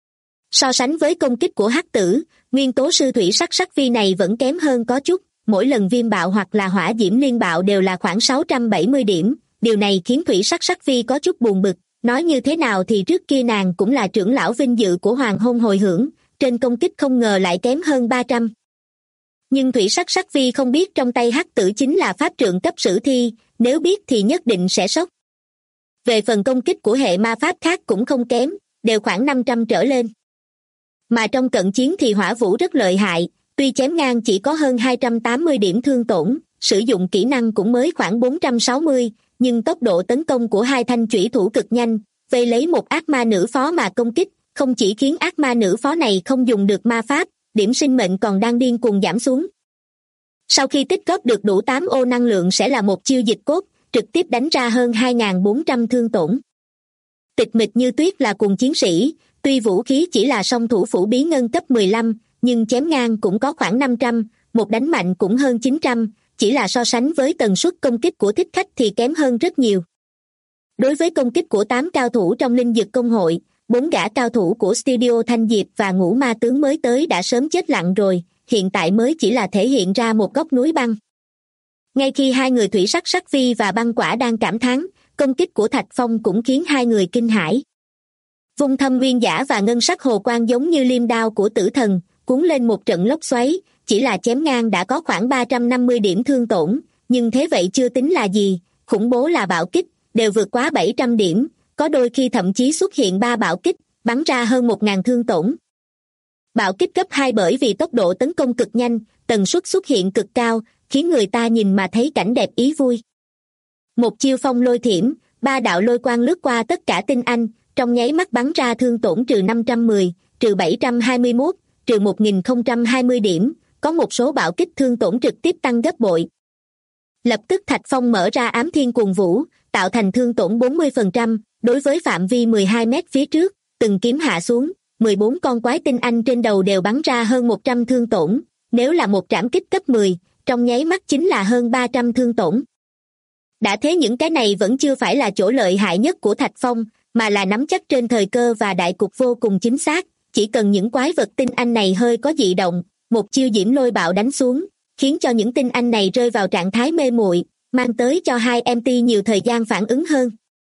So sánh với công kích của hắc tử, nguyên tố sư thủy sắc sắc phi này vẫn kém hơn có chút, mỗi lần viêm bạo hoặc là hỏa diễm liên bạo đều là khoảng 670 điểm, điều này khiến thủy sắc sắc phi có chút buồn bực, nói như thế nào thì trước kia nàng cũng là trưởng lão vinh dự của hoàng hôn hồi hưởng, trên công kích không ngờ lại kém hơn 300. Nhưng thủy sắc sắc phi không biết trong tay hắc tử chính là pháp trượng cấp sử thi, nếu biết thì nhất định sẽ sốc. Về phần công kích của hệ ma pháp khác cũng không kém, đều khoảng 500 trở lên. Mà trong cận chiến thì hỏa vũ rất lợi hại, tuy chém ngang chỉ có hơn 280 điểm thương tổn, sử dụng kỹ năng cũng mới khoảng 460, nhưng tốc độ tấn công của hai thanh chủy thủ cực nhanh, vây lấy một ác ma nữ phó mà công kích, không chỉ khiến ác ma nữ phó này không dùng được ma pháp, điểm sinh mệnh còn đang điên cuồng giảm xuống. Sau khi tích góp được đủ 8 ô năng lượng sẽ là một chiêu dịch cốt, trực tiếp đánh ra hơn 2400 thương tổn. Tịch mịch như tuyết là cùng chiến sĩ, tuy vũ khí chỉ là song thủ phủ bí ngân cấp 15, nhưng chém ngang cũng có khoảng 500, một đánh mạnh cũng hơn 900, chỉ là so sánh với tần suất công kích của thích khách thì kém hơn rất nhiều. Đối với công kích của 8 cao thủ trong linh dực công hội, 4 gã cao thủ của studio Thanh Diệp và Ngũ Ma Tướng mới tới đã sớm chết lặng rồi, hiện tại mới chỉ là thể hiện ra một góc núi băng. Ngay khi hai người thủy sắc sắc phi và băng quả đang cảm thán, công kích của Thạch Phong cũng khiến hai người kinh hãi. Vung thâm nguyên giả và ngân sắc hồ quang giống như liêm đao của tử thần, cuốn lên một trận lốc xoáy, chỉ là chém ngang đã có khoảng 350 điểm thương tổn, nhưng thế vậy chưa tính là gì, khủng bố là bạo kích, đều vượt quá 700 điểm, có đôi khi thậm chí xuất hiện 3 bạo kích, bắn ra hơn 1000 thương tổn. Bạo kích cấp 2 bởi vì tốc độ tấn công cực nhanh, tần suất xuất hiện cực cao, khiến người ta nhìn mà thấy cảnh đẹp ý vui. Một chiêu phong lôi thiểm, 3 đạo lôi quang lướt qua tất cả tinh anh, trong nháy mắt bắn ra thương tổn trừ 510, trừ 721, trừ 1020 điểm, có một số bạo kích thương tổn trực tiếp tăng gấp bội. Lập tức Thạch Phong mở ra ám thiên cuồng vũ, tạo thành thương tổn 40%, đối với phạm vi 12 mét phía trước, từng kiếm hạ xuống, 14 con quái tinh anh trên đầu đều bắn ra hơn 100 thương tổn, nếu là một trảm kích cấp 10, trong nháy mắt chính là hơn 300 thương tổn. Đã thế những cái này vẫn chưa phải là chỗ lợi hại nhất của Thạch Phong, mà là nắm chắc trên thời cơ và đại cục vô cùng chính xác, chỉ cần những quái vật tinh anh này hơi có dị động, một chiêu diễm lôi bạo đánh xuống, khiến cho những tinh anh này rơi vào trạng thái mê muội, mang tới cho hai MT nhiều thời gian phản ứng hơn.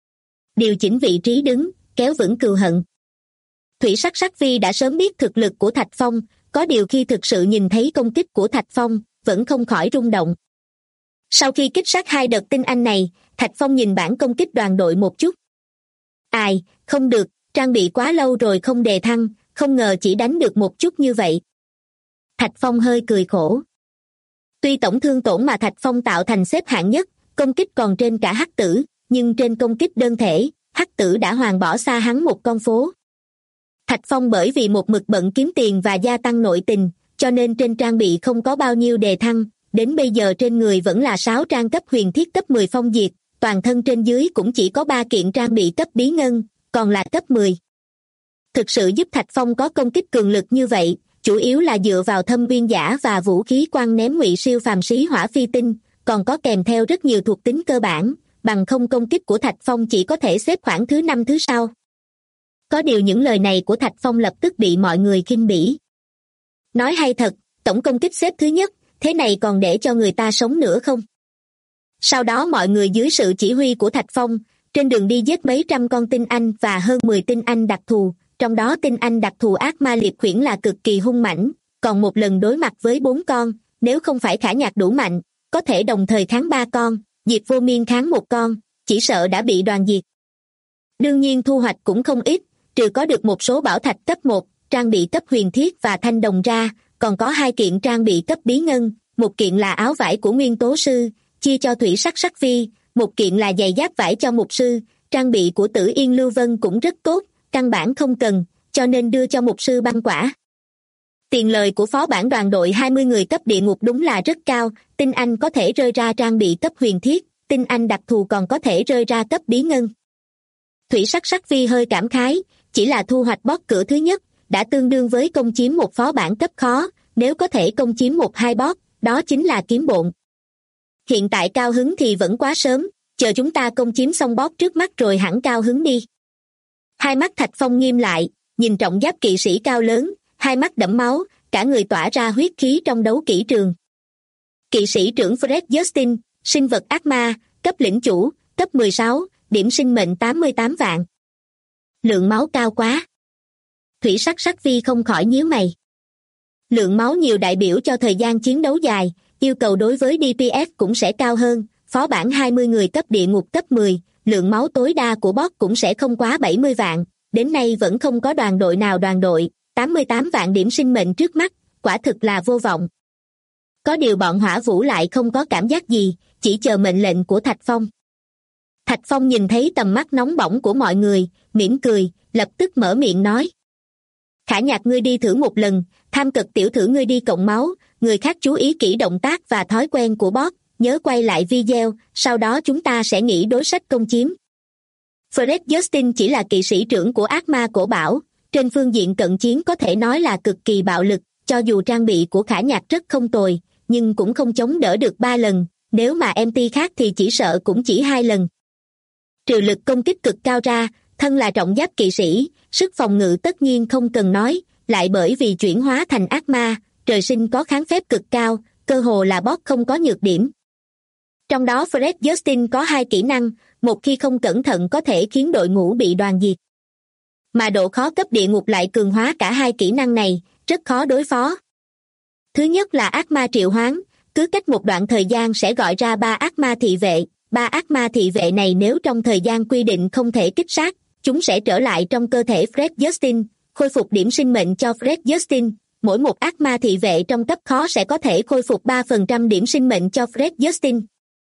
Điều chỉnh vị trí đứng, kéo vững cừu hận. Thủy sắc sắc phi đã sớm biết thực lực của Thạch Phong, có điều khi thực sự nhìn thấy công kích của Thạch Phong, vẫn không khỏi rung động. Sau khi kích sát hai đợt tinh anh này, Thạch Phong nhìn bảng công kích đoàn đội một chút. Ai, không được, trang bị quá lâu rồi không đề thăng, không ngờ chỉ đánh được một chút như vậy. Thạch Phong hơi cười khổ. Tuy tổng thương tổn mà Thạch Phong tạo thành xếp hạng nhất, công kích còn trên cả hắc tử, nhưng trên công kích đơn thể, hắc tử đã hoàn bỏ xa hắn một con phố. Thạch Phong bởi vì một mực bận kiếm tiền và gia tăng nội tình, cho nên trên trang bị không có bao nhiêu đề thăng, đến bây giờ trên người vẫn là 6 trang cấp huyền thiết cấp 10 phong diệt, toàn thân trên dưới cũng chỉ có 3 kiện trang bị cấp bí ngân, còn là cấp 10. Thực sự giúp Thạch Phong có công kích cường lực như vậy, chủ yếu là dựa vào thâm viên giả và vũ khí quang ném ngụy siêu phàm sĩ hỏa phi tinh, còn có kèm theo rất nhiều thuộc tính cơ bản, bằng không công kích của Thạch Phong chỉ có thể xếp khoảng thứ 5 thứ sau. Có điều những lời này của Thạch Phong lập tức bị mọi người khinh bỉ. Nói hay thật, tổng công kích xếp thứ nhất, thế này còn để cho người ta sống nữa không? Sau đó mọi người dưới sự chỉ huy của Thạch Phong, trên đường đi giết mấy trăm con tinh anh và hơn 10 tinh anh đặc thù, trong đó tinh anh đặc thù ác ma liệp khuyển là cực kỳ hung mãnh, còn một lần đối mặt với 4 con, nếu không phải khả nhạc đủ mạnh, có thể đồng thời kháng 3 con, Diệp Vô Miên kháng 1 con, chỉ sợ đã bị đoàn diệt. Đương nhiên thu hoạch cũng không ít, trừ có được một số bảo thạch cấp 1, trang bị cấp huyền thiết và thanh đồng ra, còn có 2 kiện trang bị cấp bí ngân, 1 kiện là áo vải của nguyên tố sư, chia cho thủy sắc sắc phi, 1 kiện là giày giáp vải cho mục sư, trang bị của Tử Yên Lưu Vân cũng rất tốt, căn bản không cần, cho nên đưa cho mục sư băng quả. Tiền lời của phó bản đoàn đội 20 người cấp địa ngục đúng là rất cao, tinh anh có thể rơi ra trang bị cấp huyền thiết, tinh anh đặc thù còn có thể rơi ra cấp bí ngân. Thủy sắc sắc phi hơi cảm khái, chỉ là thu hoạch boss cửa thứ nhất, đã tương đương với công chiếm một phó bản cấp khó, nếu có thể công chiếm 1-2 boss, đó chính là kiếm bộn. Hiện tại cao hứng thì vẫn quá sớm, chờ chúng ta công chiếm xong boss trước mắt rồi hẳn cao hứng đi. Hai mắt Thạch Phong nghiêm lại, nhìn trọng giáp kỵ sĩ cao lớn, hai mắt đẫm máu, cả người tỏa ra huyết khí trong đấu kỹ trường. Kỵ sĩ trưởng Fred Justin, sinh vật ác ma, cấp lĩnh chủ, cấp 16, điểm sinh mệnh 88 vạn. Lượng máu cao quá. Thủy sắc sắc phi không khỏi nhíu mày. Lượng máu nhiều đại biểu cho thời gian chiến đấu dài, yêu cầu đối với DPS cũng sẽ cao hơn, phó bản 20 người cấp địa ngục cấp 10, lượng máu tối đa của boss cũng sẽ không quá 70 vạn, đến nay vẫn không có đoàn đội nào đoàn đội, 88 vạn điểm sinh mệnh trước mắt, quả thực là vô vọng. Có điều bọn hỏa vũ lại không có cảm giác gì, chỉ chờ mệnh lệnh của Thạch Phong. Thạch Phong nhìn thấy tầm mắt nóng bỏng của mọi người, mỉm cười, lập tức mở miệng nói. Khả Nhạc ngươi đi thử một lần, Tham Cực tiểu thử ngươi đi cộng máu, người khác chú ý kỹ động tác và thói quen của boss, nhớ quay lại video, sau đó chúng ta sẽ nghĩ đối sách công chiếm. Fred Justin chỉ là kỵ sĩ trưởng của ác ma cổ bảo, trên phương diện cận chiến có thể nói là cực kỳ bạo lực, cho dù trang bị của Khả Nhạc rất không tồi, nhưng cũng không chống đỡ được 3 lần, nếu mà MT khác thì chỉ sợ cũng chỉ 2 lần. Trừ lực công kích cực cao ra, thân là trọng giáp kỵ sĩ, sức phòng ngự tất nhiên không cần nói, lại bởi vì chuyển hóa thành ác ma, trời sinh có kháng phép cực cao, cơ hồ là boss không có nhược điểm. Trong đó Fred Justin có 2 kỹ năng, một khi không cẩn thận có thể khiến đội ngũ bị đoàn diệt. Mà độ khó cấp địa ngục lại cường hóa cả 2 kỹ năng này, rất khó đối phó. Thứ nhất là ác ma triệu hoán, cứ cách một đoạn thời gian sẽ gọi ra 3 ác ma thị vệ. 3 ác ma thị vệ này nếu trong thời gian quy định không thể kích sát, chúng sẽ trở lại trong cơ thể Fred Justin, khôi phục điểm sinh mệnh cho Fred Justin. Mỗi một ác ma thị vệ trong cấp khó sẽ có thể khôi phục 3% điểm sinh mệnh cho Fred Justin.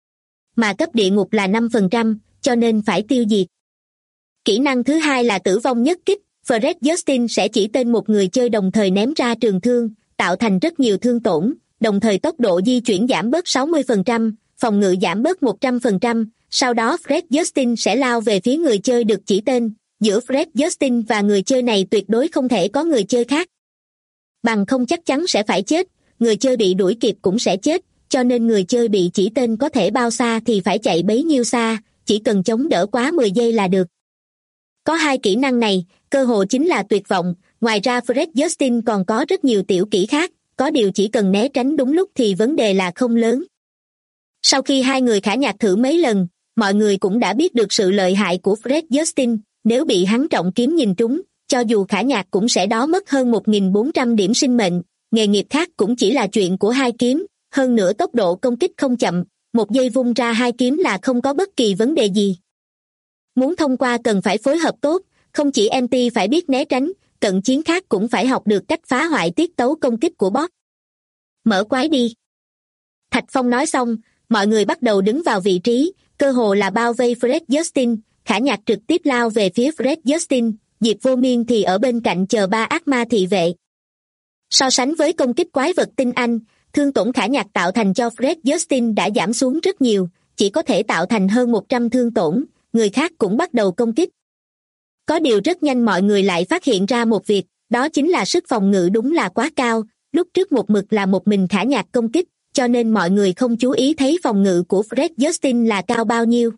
Mà cấp địa ngục là 5%, cho nên phải tiêu diệt. Kỹ năng thứ hai là tử vong nhất kích, Fred Justin sẽ chỉ tên một người chơi đồng thời ném ra trường thương, tạo thành rất nhiều thương tổn, đồng thời tốc độ di chuyển giảm bớt 60%, phòng ngự giảm bớt 100%, sau đó Fred Justin sẽ lao về phía người chơi được chỉ tên, giữa Fred Justin và người chơi này tuyệt đối không thể có người chơi khác. Bằng không chắc chắn sẽ phải chết, người chơi bị đuổi kịp cũng sẽ chết, cho nên người chơi bị chỉ tên có thể bao xa thì phải chạy bấy nhiêu xa, chỉ cần chống đỡ quá 10 giây là được. Có 2 kỹ năng này, cơ hội chính là tuyệt vọng, ngoài ra Fred Justin còn có rất nhiều tiểu kỹ khác, có điều chỉ cần né tránh đúng lúc thì vấn đề là không lớn. Sau khi 2 người Khả Nhạc thử mấy lần, mọi người cũng đã biết được sự lợi hại của Fred Justin, nếu bị hắn trọng kiếm nhìn trúng, cho dù Khả Nhạc cũng sẽ đó mất hơn 1.400 điểm sinh mệnh, nghề nghiệp khác cũng chỉ là chuyện của 2 kiếm, hơn nữa tốc độ công kích không chậm, 1 giây vung ra 2 kiếm là không có bất kỳ vấn đề gì. Muốn thông qua cần phải phối hợp tốt, không chỉ MT phải biết né tránh, cận chiến khác cũng phải học được cách phá hoại tiết tấu công kích của boss. Mở quái đi. Thạch Phong nói xong, mọi người bắt đầu đứng vào vị trí, cơ hồ là bao vây Fred Justin, Khả Nhạc trực tiếp lao về phía Fred Justin, Diệp Vô Miên thì ở bên cạnh chờ 3 ác ma thị vệ. So sánh với công kích quái vật tinh anh, thương tổn Khả Nhạc tạo thành cho Fred Justin đã giảm xuống rất nhiều, chỉ có thể tạo thành hơn 100 thương tổn, người khác cũng bắt đầu công kích. Có điều rất nhanh mọi người lại phát hiện ra một việc, đó chính là sức phòng ngự đúng là quá cao, lúc trước một mực là một mình Khả Nhạc công kích, cho nên mọi người không chú ý thấy phòng ngự của Fred Justin là cao bao nhiêu.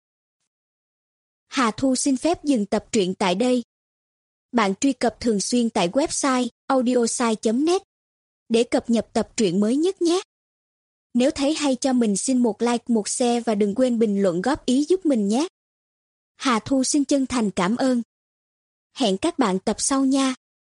Hà Thu xin phép dừng tập truyện tại đây. Bạn truy cập thường xuyên tại website audiosai.net để cập nhật tập truyện mới nhất nhé. Nếu thấy hay cho mình xin một like, một share và đừng quên bình luận góp ý giúp mình nhé. Hà Thu xin chân thành cảm ơn. Hẹn các bạn tập sau nha.